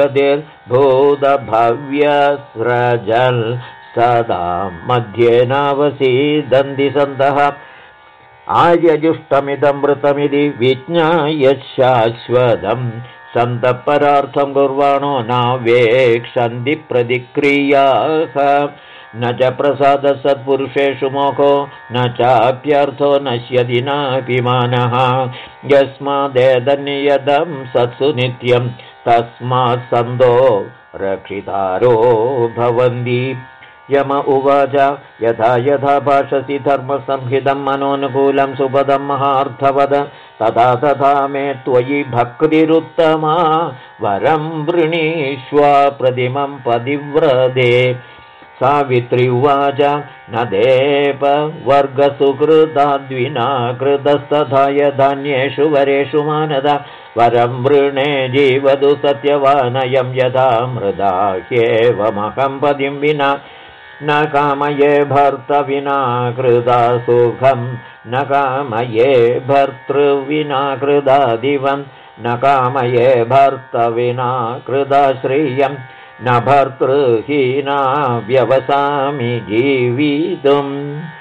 गतिर्भूतभव्यस्रजल् सदा मध्ये नावसीदन्ति सन्तः। आर्यजुष्टमिदं मृतमिति विज्ञाय शाश्वतं सन्तपरार्थं कुर्वाणो नावेक्षन्ति प्रतिक्रियाः। न च प्रसादः सत्पुरुषेषु मोहो न चाप्यर्थो नश्यति नापि मानः। यस्मादेतन्नियतं सत्सु नित्यं तस्मात् सन्तो रक्षितारो भवन्ति। यम उवाच यथा यथा भाषसि धर्मसंहितं मनोनुकूलं सुपदं महार्थवद तथा तथा मे त्वयि भक्तिरुत्तमा वरं वृणीष्वा प्रतिमं पतिव्रते सावित्री उवाच न देव वर्गसुकृताद्विना कृतस्तथा यधान्येषु वरेषु मानद वरं वृणे जीवतु सत्यवानयं यथा मृदा ह्येवमहं पतिं विना न कामये भर्तविना कृता सुखं न कामये भर्तृविना कृता दिवं न कामये भर्तविना कृता श्रियं न भर्तृहीना व्यवसामि जीवितुम्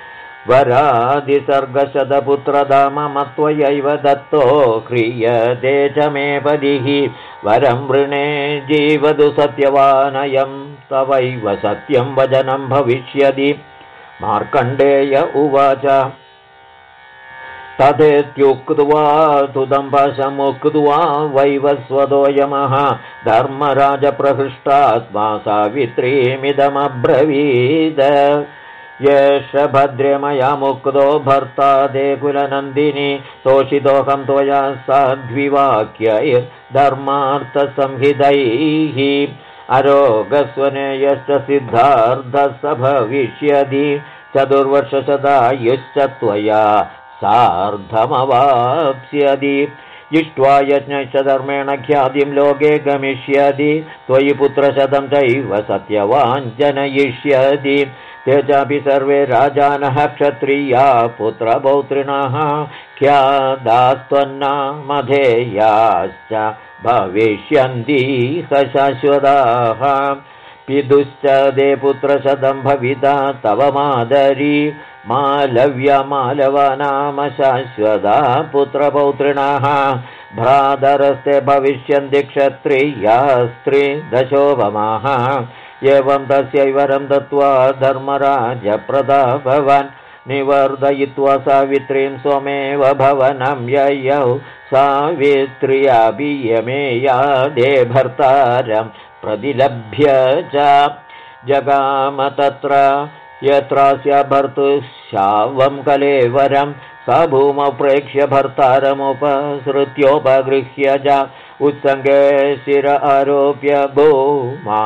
वरादिसर्गशतपुत्रदा मम त्वयैव दत्तो क्रियते च मे पदिः वरं वृणे जीवतु सत्यवानयं तवैव सत्यं वचनं भविष्यति मार्कण्डेय उवाच तथेत्युक्त्वा तुदम्भशमुक्त्वा वैवस्वतो यमः धर्मराजप्रहृष्टात्मा सावित्रीमिदमब्रवीद येष भद्रे मया मुक्तो भर्ता ते कुलनन्दिनी तोषितोऽहं त्वया साध्विवाक्यैर्धर्मार्थसंहितैः अरोगस्वनेयश्च सिद्धार्थः स भविष्यति चतुर्वर्षशतायुश्च त्वया सार्धमवाप्स्यति इष्ट्वा यज्ञश्च धर्मेण ख्यातिं लोके गमिष्यति त्वयि पुत्रशतं चैव सत्यवान् जनयिष्यति ते चापि सर्वे राजानः क्षत्रिया पुत्रपौत्रिणः ख्यादास्त्वन्नामधेयाश्च भविष्यन्ति शाश्वताः पितुश्च ते पुत्रशतं भविता तव मादरी मालव्यमालवा नाम शाश्वता पुत्रपौत्रिणः भ्रातरस्ते भविष्यन्ति क्षत्रिया स्त्रीदशोपमाः एवं तस्यै वरं दत्त्वा धर्मराजप्रतापवान् निवर्धयित्वा सावित्रीं स्वमेव भवनं ययौ सावित्र्यापि यमेयादे भर्तारं प्रतिलभ्य च जगाम तत्र यत्रास्य भर्तुशावं कलेवरं स भूमौ प्रेक्ष्य भर्तारमुपसृत्योपगृह्य च उत्सङ्गे शिर आरोप्य भूमा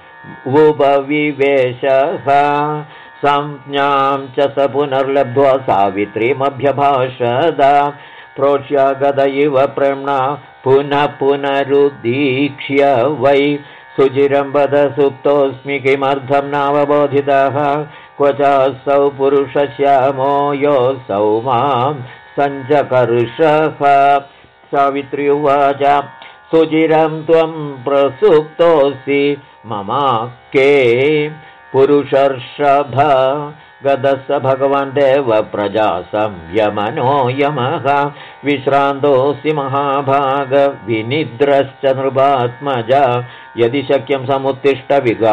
उपविवेशः संज्ञां च स पुनर्लब्ध्वा सावित्रीमभ्यभाषद प्रोक्ष्यागत इव प्रेम्णा पुनः पुनरुदीक्ष्य वै सुचिरं वद सुप्तोऽस्मि किमर्थं नावबोधितः क्व चासौ पुरुषश्यामो योऽसौ मां सञ्चकर्षः सावित्री उवाच सुचिरं त्वं प्रसुप्तोऽसि ममाके पुरुषर्षभ गदस्स भगवान् देव प्रजा संयमनो यमः विश्रान्तोऽसि महाभाग विनिद्रश्च नृपात्मजा यदि शक्यं समुत्तिष्ठ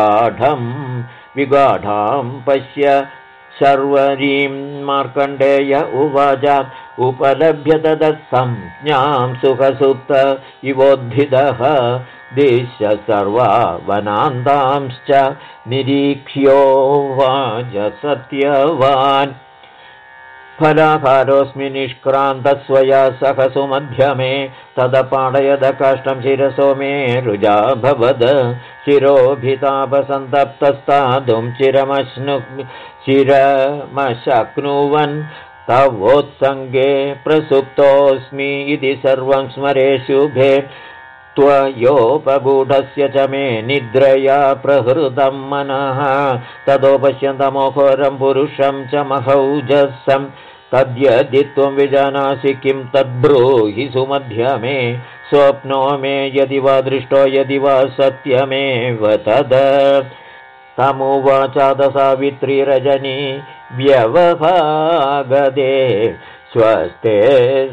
विगाढां पश्य शर्वरीं मार्कण्डेय उवाच उपलभ्य तदसंज्ञां सुखसुप्त इवोद्भिदः दिश्य सर्वा वनान्तांश्च निरीक्ष्योवाच सत्यवान् फलाहारोऽस्मि निष्क्रान्तस्वया सह सुमध्यमे तदपाडयद काष्ठं शिरसो मे रुजा भवद शिरोभितापसन्तप्तस्तादुं चिरमशक्नुवन् तवोत्सङ्गे प्रसुप्तोऽस्मि इति सर्वं स्मरे शुभे त्वयोपगूढस्य च मे निद्रया प्रहृतं मनः ततो पश्यन्तमोघोरं पुरुषं च महौजसं तद्यदि त्वं विजानासि किं तद्ब्रूहि सुमध्यमे स्वप्नो मे यदि वा दृष्टो यदि वा सत्यमेव तद तमुवाचाद सावित्री रजनी व्यवभागदे स्वस्ते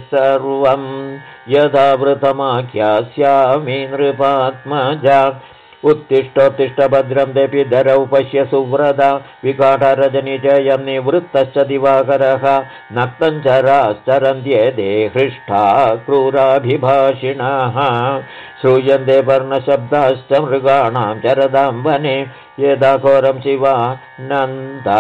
सर्वं यथा वृतमाख्यास्यामि नृपात्मजा उत्तिष्ठोत्तिष्ठ भद्रं ते पितरौ पश्य सुव्रता विकाटरजनिजयं निवृत्तश्च दिवाकरः नक्तं चराश्चरन्त्येते हृष्टा क्रूराभिभाषिणः श्रूयन्ते वर्णशब्दाश्च मृगाणां चरदां वने यदा घोरं शिवानन्दा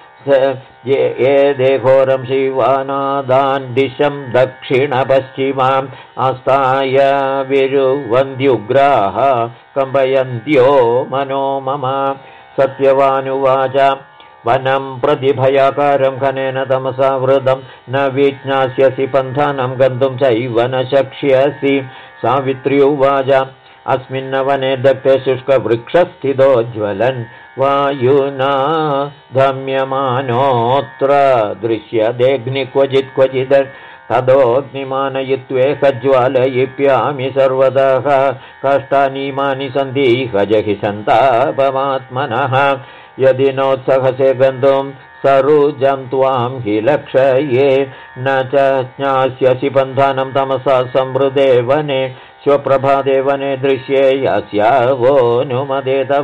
ये घोरं शिवानादान् दिशं दक्षिणपश्चिमाम् आस्थाय विरुवन्त्युग्राः कम्पयन्त्यो मनो मम सत्यवानुवाच वनं प्रतिभयाकारं खनेन तमसा वृतं न विज्ञास्यसि पन्थानं गन्तुं चैव न शक्ष्यसि सावित्री उवाच अस्मिन्न वने दत्ते शुष्कवृक्षस्थितो ज्वलन् वायुना धम्यमानोऽत्र दृश्यतेऽग्नि क्वचित् क्वचित् तदोऽग्निमानयित्वेह ज्वालयिष्यामि सर्वतः कष्टानीमानि सन्ति हजहि सन्तापमात्मनः यदि नोत्सहसे गन्तुं सरुजं त्वां हि लक्षये न च ज्ञास्यसि पन्थानं तमसा संवृते वने स्वप्रभाते वने दृश्ये यस्यावोऽनुमते तव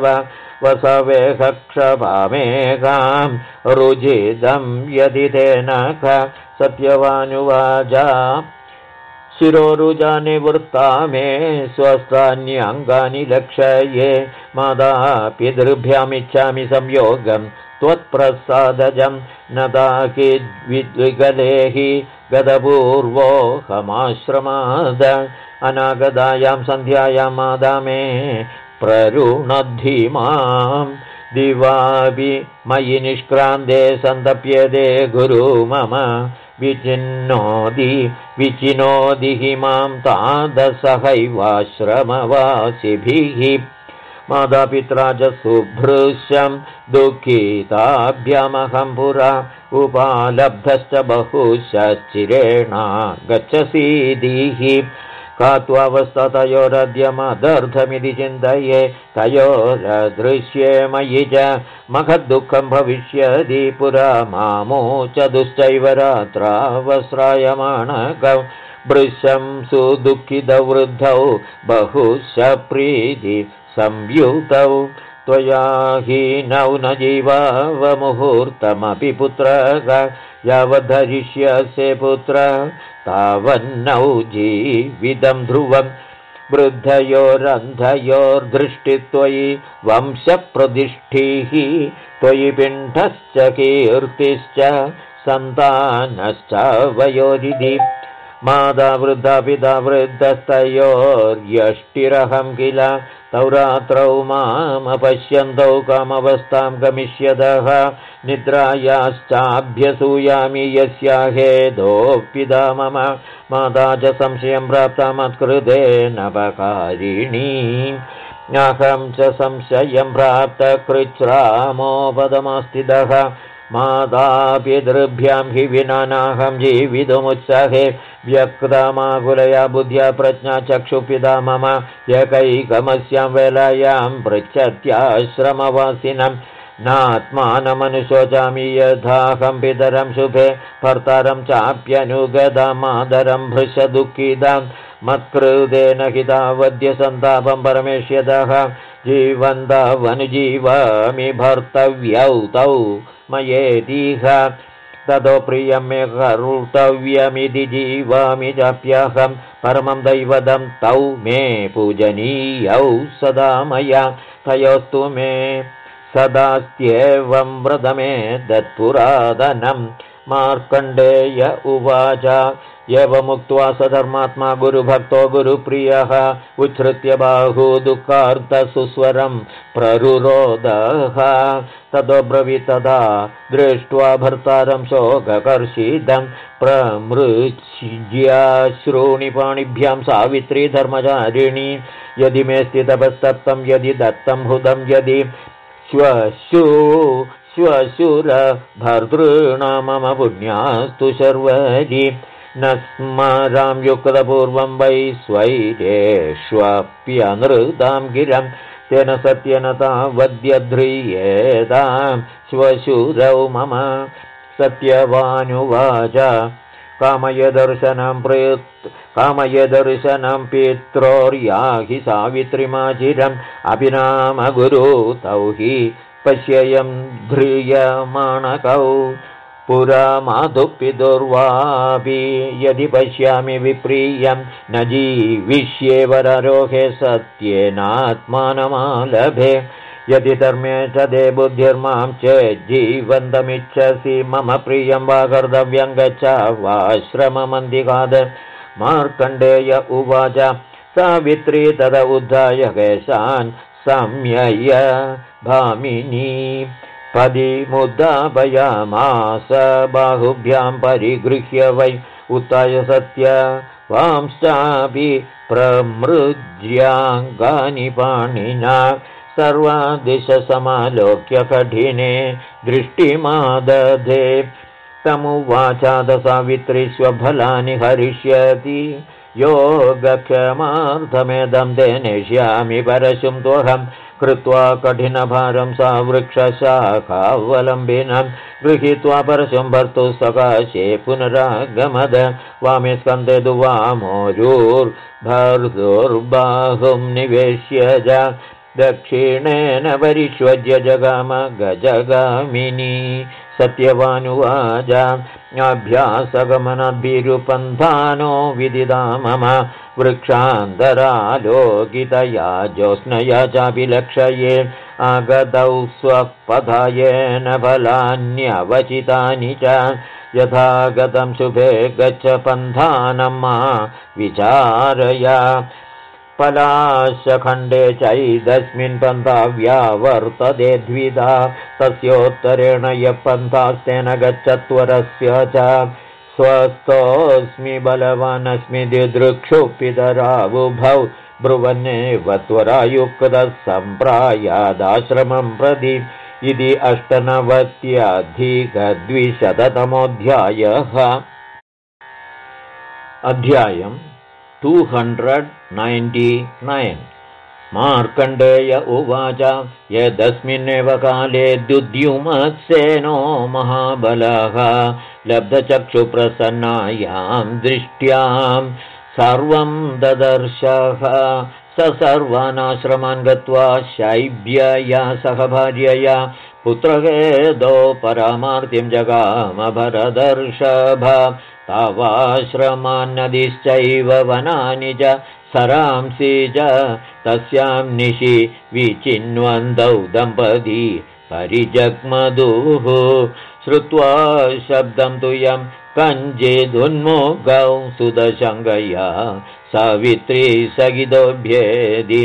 वसवेहक्षभामेकां रुजिदं यदि तेन क सत्यवानुवाच शिरोरुजानिवृत्ता मे स्वस्थान्यङ्गानि लक्षये मातापितृभ्यामिच्छामि संयोगं त्वत्प्रसादजं न ताकिद्विगलेहि गतपूर्वोऽहमाश्रमाद अनागतायां सन्ध्यायां मादा मे प्ररुणद्धि मां दिवापि मयि निष्क्रान्ते सन्तप्यते गुरु मम विचिनोति हि मां तादसहैवाश्रमवासिभिः मातापित्रा च सुभृशं दुःखिताभ्यामहं पुरा उपालब्धश्च बहुश्चिरेण गच्छसीदिः का त्वावस्था तयोरद्यमदर्थमिति चिन्तये तयोरदृश्ये मयि च महद्दुःखं भविष्यति पुरा मामो च दुश्चैव रात्रावस्रायमाणकौ भृशं सुदुःखितौ वृद्धौ बहुश प्रीति संयुतौ त्वया हीनौ न जीवावमुहूर्तमपि पुत्रः यावद्धरिष्यसे पुत्र तावन्नौ जीवितं ध्रुवं वृद्धयोरन्धयोर्दृष्टित्वयि वंशप्रतिष्ठिः त्वयि पिण्डश्च कीर्तिश्च सन्तानश्च वयोरिधि माता वृद्धा पिता वृद्धस्तयोर्यष्टिरहं किल तौ रात्रौ मामपश्यन्तौ कामवस्थां गमिष्यतः निद्रायाश्चाभ्यसूयामि यस्याहेदोऽपिता मम माता च संशयं प्राप्ता मत्कृते नपकारिणी अहं च संशयं प्राप्त कृच्छ्रामोपदमस्थितः मातापितृभ्यां हि विना नाहं जीवितुमुत्साहे व्यक्तमाकुलया बुद्ध्या प्रज्ञा चक्षुपिता मम एकैकमस्यां वेलायां पृच्छत्याश्रमवासिनं नात्मानमनुशोचामि यथाहं पितरं शुभे भर्तारं चाप्यनुगदा मातरं भृशदुःखितां मत्कृतेन हितावद्य सन्तापं परमेष्यतः जीवन्तवनुजीवामि भर्तव्यौ तौ मयेतिह ततो प्रियं मे कर्तव्यमिति जीवामि चाप्यहं परमं दैवतं तौ मे पूजनीयौ सदा मया तयोस्तु मे सदास्त्येवं व्रतमे दत्पुरातनं मार्कण्डेय उवाच एवमुक्त्वा सधर्मात्मा गुरुभक्तो गुरुप्रियः उच्छ्रित्य बाहु दुःखार्तसुस्वरं प्ररुरोदः ततो ब्रवीतदा दृष्ट्वा भर्तारं शोककर्षितं प्रमृज्याश्रूणि पाणिभ्यां सावित्री धर्मचारिणी यदि मे स्थितपस्तप्तं यदि दत्तं हृदं यदि श्वशुर भर्तॄणां मम पुण्यास्तु शर्वरि न स्मरां युक्तपूर्वं वै स्वैरेष्वप्यनृतां गिरं तेन सत्येन तावद्यध्रियेतां श्वशुरौ मम सत्यवानुवाच कामयदर्शनं पित्रोर्याहि सावित्रिमाचिरम् अभिनाम गुरु तौ हि पश्ययं ध्रियमाणकौ पुरा माधुपिदुर्वापि यदि पश्यामि विप्रियं न जीविष्ये वररोहे सत्येनात्मानमालभे यदि धर्मे च दे बुद्धिर्मां चेज्जीवन्तमिच्छसि मम प्रियं वा कर्तव्यं गच्छ वाश्रममन्दिकाद मार्कण्डेय उवाच सावित्री तद उद्धाय केशान् संयय भामिनी पदिमुद्दापयामास बाहुभ्यां परिगृह्य वै उत्थाय सत्य वांश्चापि प्रमृज्याङ्गानि पाणिना सर्वादिशसमालोक्य कठिने दृष्टिमादधे तमुवाचाद सावित्री स्वफलानि हरिष्यति योगक्षमार्थमेदं देनेष्यामि परशुं तोऽहं कृत्वा कठिनभारं सा वृक्षशाखावलम्बिनं गृहीत्वा परशुं भर्तुः सकाशे पुनरागमद वामे स्कन्धे दुवामोरुर्भर्तुर्बाहुं निवेश्य च दक्षिणेन परिष्वज्य जगाम गजगामिनी सत्यवानुवाच अभ्यासगमनद्भिरुपन्थानो विदिता मम वृक्षान्तरालोकितया ज्योत्स्नया चापि लक्षये आगतौ स्वपथायेन फलान्यवचितानि च यथा गतं शुभे गच्छ पन्थानं मा विचारय पलाशखण्डे चैदस्मिन् पन्थाव्या वर्तते द्विधा तस्योत्तरेण यः पन्थास्तेन गच्छत्वरस्य च स्वस्थोऽस्मि बलवानस्मि दिदृक्षुपितरावुभौ ब्रुवन्नेव त्वरायुक्तः सम्प्रायादाश्रमं प्रति इति 98-200तमोऽध्यायः अध्यायम् 299 मार्कण्डेय उवाच यदस्मिन्नेव काले द्युद्युमत्सेनो महाबलः लब्धचक्षुप्रसन्नायां दृष्ट्यां सर्वं ददर्शः स सर्वानाश्रमान् गत्वा शैब्यया सह भार्यया पुत्रहेदो परामार्तिं जगाम भरदर्षभ तावाश्रमान्नदिश्चैव वनानि च सरांसि च तस्यां निशि विचिन्वन्तौ दम्पती परिजग्मधुः श्रुत्वा शब्दं तुयं कञ्चिदुन्मुखौ सुदशङ्गया सावित्री सगितोऽभ्येदि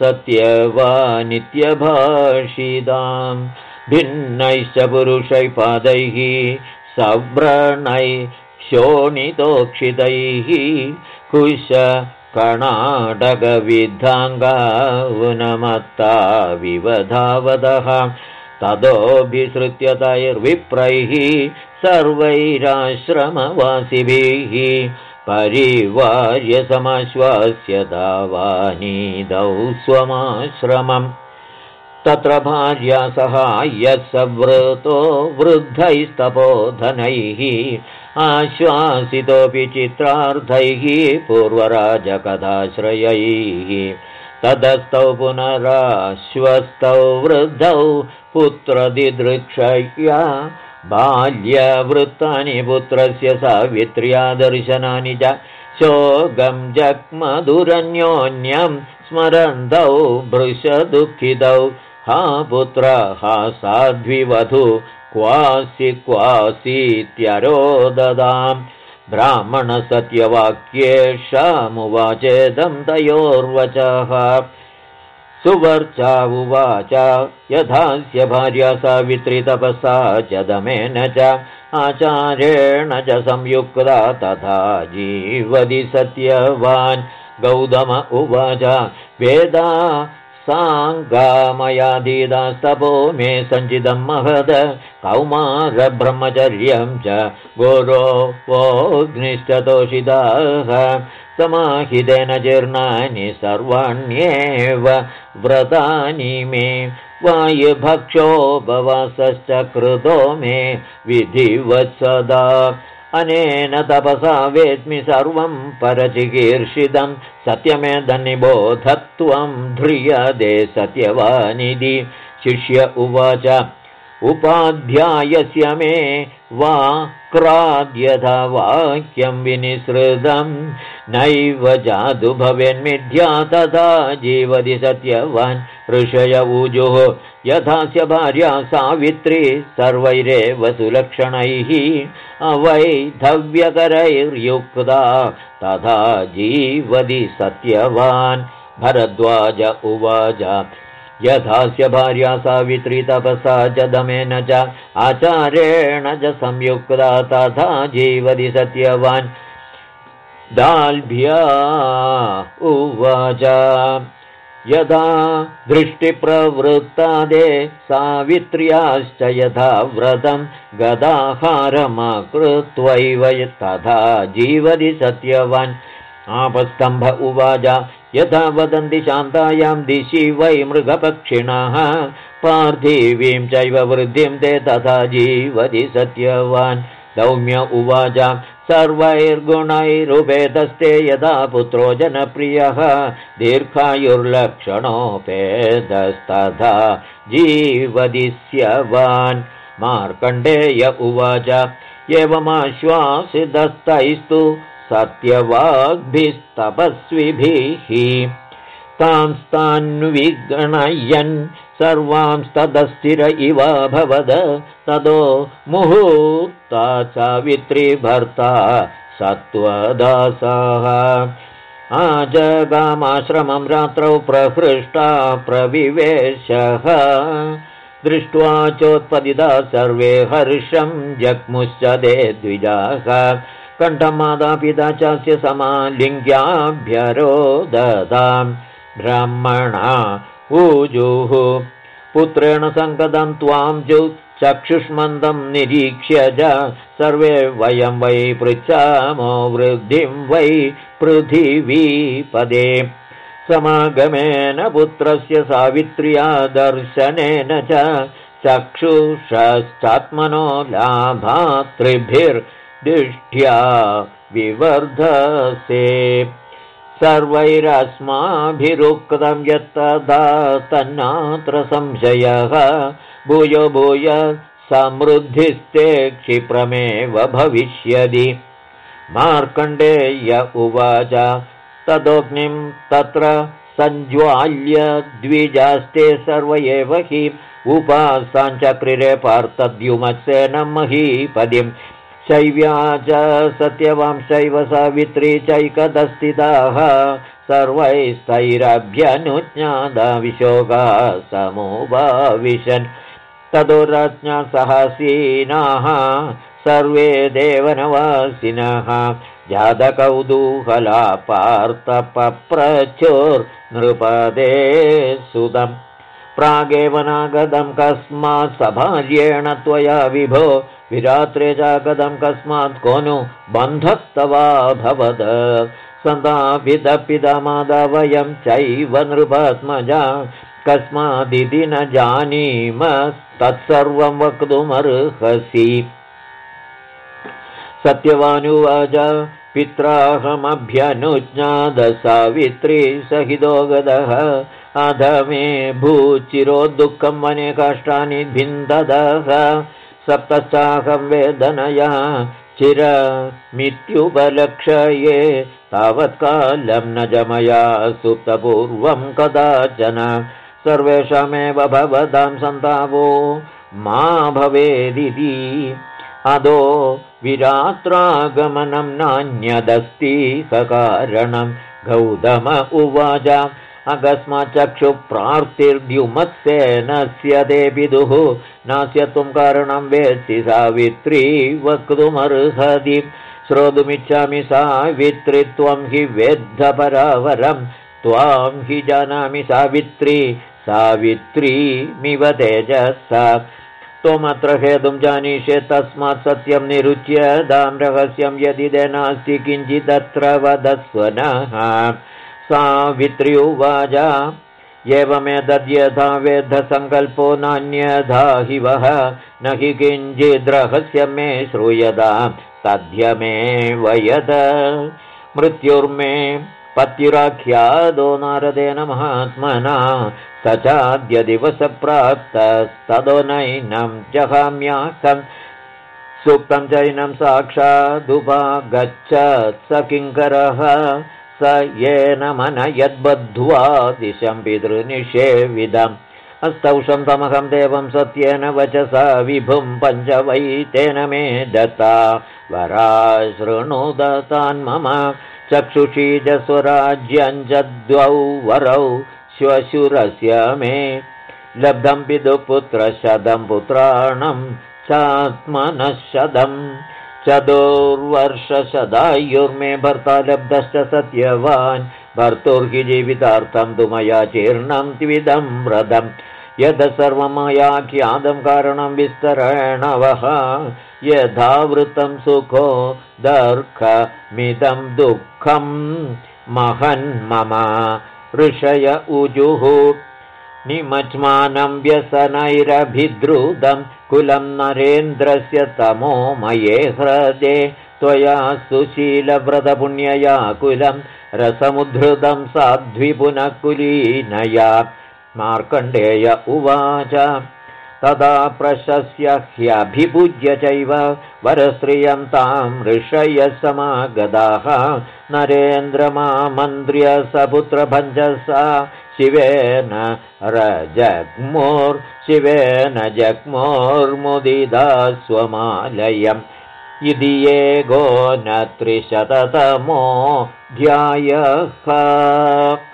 सत्यवानित्यभाषितां भिन्नैश्च पुरुषैः पादैः सव्रणैः शोणितोक्षितैः कुश कणाडकविद्धाङ्गावनमत्ता विवधावदः ततोऽभिसृत्य तैर्विप्रैः सर्वैराश्रमवासिभिः परिवार्य समाश्वास्य तावानीदौ स्वमाश्रमम् तत्र भार्या सहाय्य सवृतो वृद्धैस्तपोधनैः आश्वासितोऽपि चित्रार्थैः पूर्वराजकथाश्रयैः तदस्तौ पुनराश्वस्तौ वृद्धौ पुत्रदिदृक्षया बाल्यवृत्तानि पुत्रस्य सावित्र्या दर्शनानि च शोकं जग्मधुरन्योन्यं स्मरन्तौ भृशदुःखितौ हा पुत्र हा साध्विवधू क्वासीत्यरोददां ब्राह्मणसत्यवाक्येषामुवाचेदं तयोर्वचः सुवर्चा उवाच यथास्य भार्या सावित्री तपसा च दमेन च आचारेण च संयुक्ता तथा जीवति सत्यवान् गौतम उवाच वेदा साङ्गामयाधीदास्तपो मे सञ्चितं महद कौमारब्रह्मचर्यं च गोरोपोऽग्निश्चतोषिताः समाहितेन जीर्णानि सर्वाण्येव व्रतानि मे वायुभक्षोपवासश्च कृतो मे विधिवत्सदा अनेन तपसा वेद्मि सर्वं परचिकीर्षितं सत्यमेदनिबोधत्वं ध्रियते सत्यवानिधि शिष्य उवाच उपाध्यायस्य मे वाक्राद्यथा वाक्यं विनिसृतं नैव जादु भवेन्मिथ्या तथा जीवति सत्यवान् ऋषय ऊजुः यथास्य भार्या सावित्री सर्वैरेव सुलक्षणैः अवैधव्यकरैर्युक्ता तथा जीवति सत्यवान् भरद्वाज उवाच यथास्य भार्या सावित्री तपसा च दमेन च आचारेण च संयुक्ता तथा जीवति सत्यवान् दाल्भ्या उवाच यथा दृष्टिप्रवृत्तादे सावित्र्याश्च यथा व्रतं गदाहारमकृत्वैव तथा जीवति सत्यवान् आपस्तम्भ उवाच यथा वदन्ति शान्तायां दिशि वै मृगपक्षिणः पार्थिवीं चैव वृद्धिं ते तथा जीवति सत्यवान् दौम्य उवाच सर्वैर्गुणैरुपेतस्ते यदा पुत्रो जनप्रियः दीर्घायुर्लक्षणोपेतस्तथा जीवदिस्यवान् मार्कण्डेय उवाच एवमाश्वासितस्तैस्तु सत्यवाग्भिस्तपस्विभिः तांस्तान्विगणयन् सर्वांस्तदस्थिर इव भवद ततो मुहूर्ता सावित्री भर्ता सत्त्वदासः आजगामाश्रमं रात्रौ प्रहृष्टा प्रविवेशः दृष्ट्वा चोत्पतिता सर्वे हर्षं जग्मुश्च ते द्विजाः कण्ठं मातापिता चास्य समालिङ्ग्याभ्यरोदतां ब्राह्मणा ऊजुः पुत्रेण सङ्गतं त्वां चक्षुष्मन्दं निरीक्ष्य च सर्वे वयं वै पृच्छामो वृद्धिं वै पृथिवीपदे समागमेन पुत्रस्य सावित्र्या दर्शनेन च चक्षुषश्चात्मनो लाभातृभिर्दिष्ट्या विवर्धसे सर्वैरस्माभिरुक्तं यत्तदा तन्नात्र संशयः भूयो भूय समृद्धिस्ते क्षिप्रमेव भविष्यति मार्कण्डेय उवाच तदोऽग्निं तत्र सञ्ज्वाल्य द्विजास्ते सर्व एव हि उपासाञ्चक्रिरे पार्थद्युमत्सेन महीपदिं शैव्या च सत्यवांशैव सावित्री चैकदस्थिताः सर्वैस्तैरभ्यनुज्ञाता विशोका समुपाविशन् ततो राज्ञा सहासीनाः सर्वे देवनवासिनः जातकौतूहला पार्थपप्रचुर्नृपदे सुतम् प्रागेव नागतं कस्मात् सभार्येण त्वया विभो विरात्रे चागतं कस्मात् को नु बन्धस्तवाभवद सन्तापितपिता माता वयं चैव नृपात्मजा कस्मादिति न जानीमस्तत्सर्वं वक्तुमर्हसि सत्यवानुवाच पित्राहमभ्यनुज्ञात सावित्री सहितो गतः अध मे भूचिरो दुःखं वने काष्ठानि भिन्ददः सप्तश्चाहं वेदनया चिरमित्युपलक्षये तावत्कालं न च मया सुप्तपूर्वं कदाचन सर्वेषामेव भवतां सन्तापो मा भवेदिति अदो विरात्रागमनं नान्यदस्ति सकारणं गौतम उवाच अकस्माच्चक्षुप्रार्तिर्द्युमत्सेनस्य ते पितुः नास्य त्वं कारणं वेत्सि सावित्री वक्तुमर्हति श्रोतुमिच्छामि सावित्री त्वं हि वेद्धपरावरं त्वां हि जानामि सावित्री सावित्रीमिव तेजसा त्वमत्र हेतुं जानीषे तस्मात् सत्यं निरुच्यतां रहस्यं यदि ते नास्ति किञ्चिदत्र वदस्व नः सावित्री उवाच एवमेतद्यथा वेदसङ्कल्पो नान्यथा हि वः न हि किञ्चिद्रहस्यं मे श्रूयतां तद्यमेव यद मृत्युर्मे पत्युराख्यादो नारदेन महात्मना स चाद्य दिवसप्राप्तस्तदो नैनं जहाम्यासम् सूक्तं चैनं साक्षादुपागच्छत् स किङ्करः स येन मनयद्बद्ध्वा दिशं पितृनिषेविदम् अस्तौषं तमहं देवं सत्येन वचसा विभुं पञ्चवैतेन मे दत्ता वरा शृणुदतान् मम चक्षुषी च स्वराज्यं च द्वौ वरौ श्वशुरस्य मे लब्धं पितुपुत्रशतं पुत्राणं चात्मनः शतं चतुर्वर्षशदायुर्मे भर्ता लब्धश्च सत्यवान् भर्तुर्हि जीवितार्थं तु मया जीर्णं त्विदं व्रतं यद् सर्वमयाख्यातं कारणं विस्तरेण वः यथावृतं सुखो दर्घमिदं दुःखं महन्मम ऋषय उजुः निमज्मानं व्यसनैरभिद्रुतं कुलं नरेन्द्रस्य तमोमये हृदे त्वया सुशीलव्रतपुण्यया कुलं रसमुद्धृतं साध्विपुनः कुलीनया मार्कण्डेय उवाच तदा प्रशस्य ह्यभिपूज्य चैव वरस्त्रियं तां ऋषयः समागताः नरेन्द्रमामन्त्र्य सपुत्रभञ्जसा शिवेन जग्मोर्मुदिदा स्वमालयम् इति एगो न 300तमोऽध्यायः।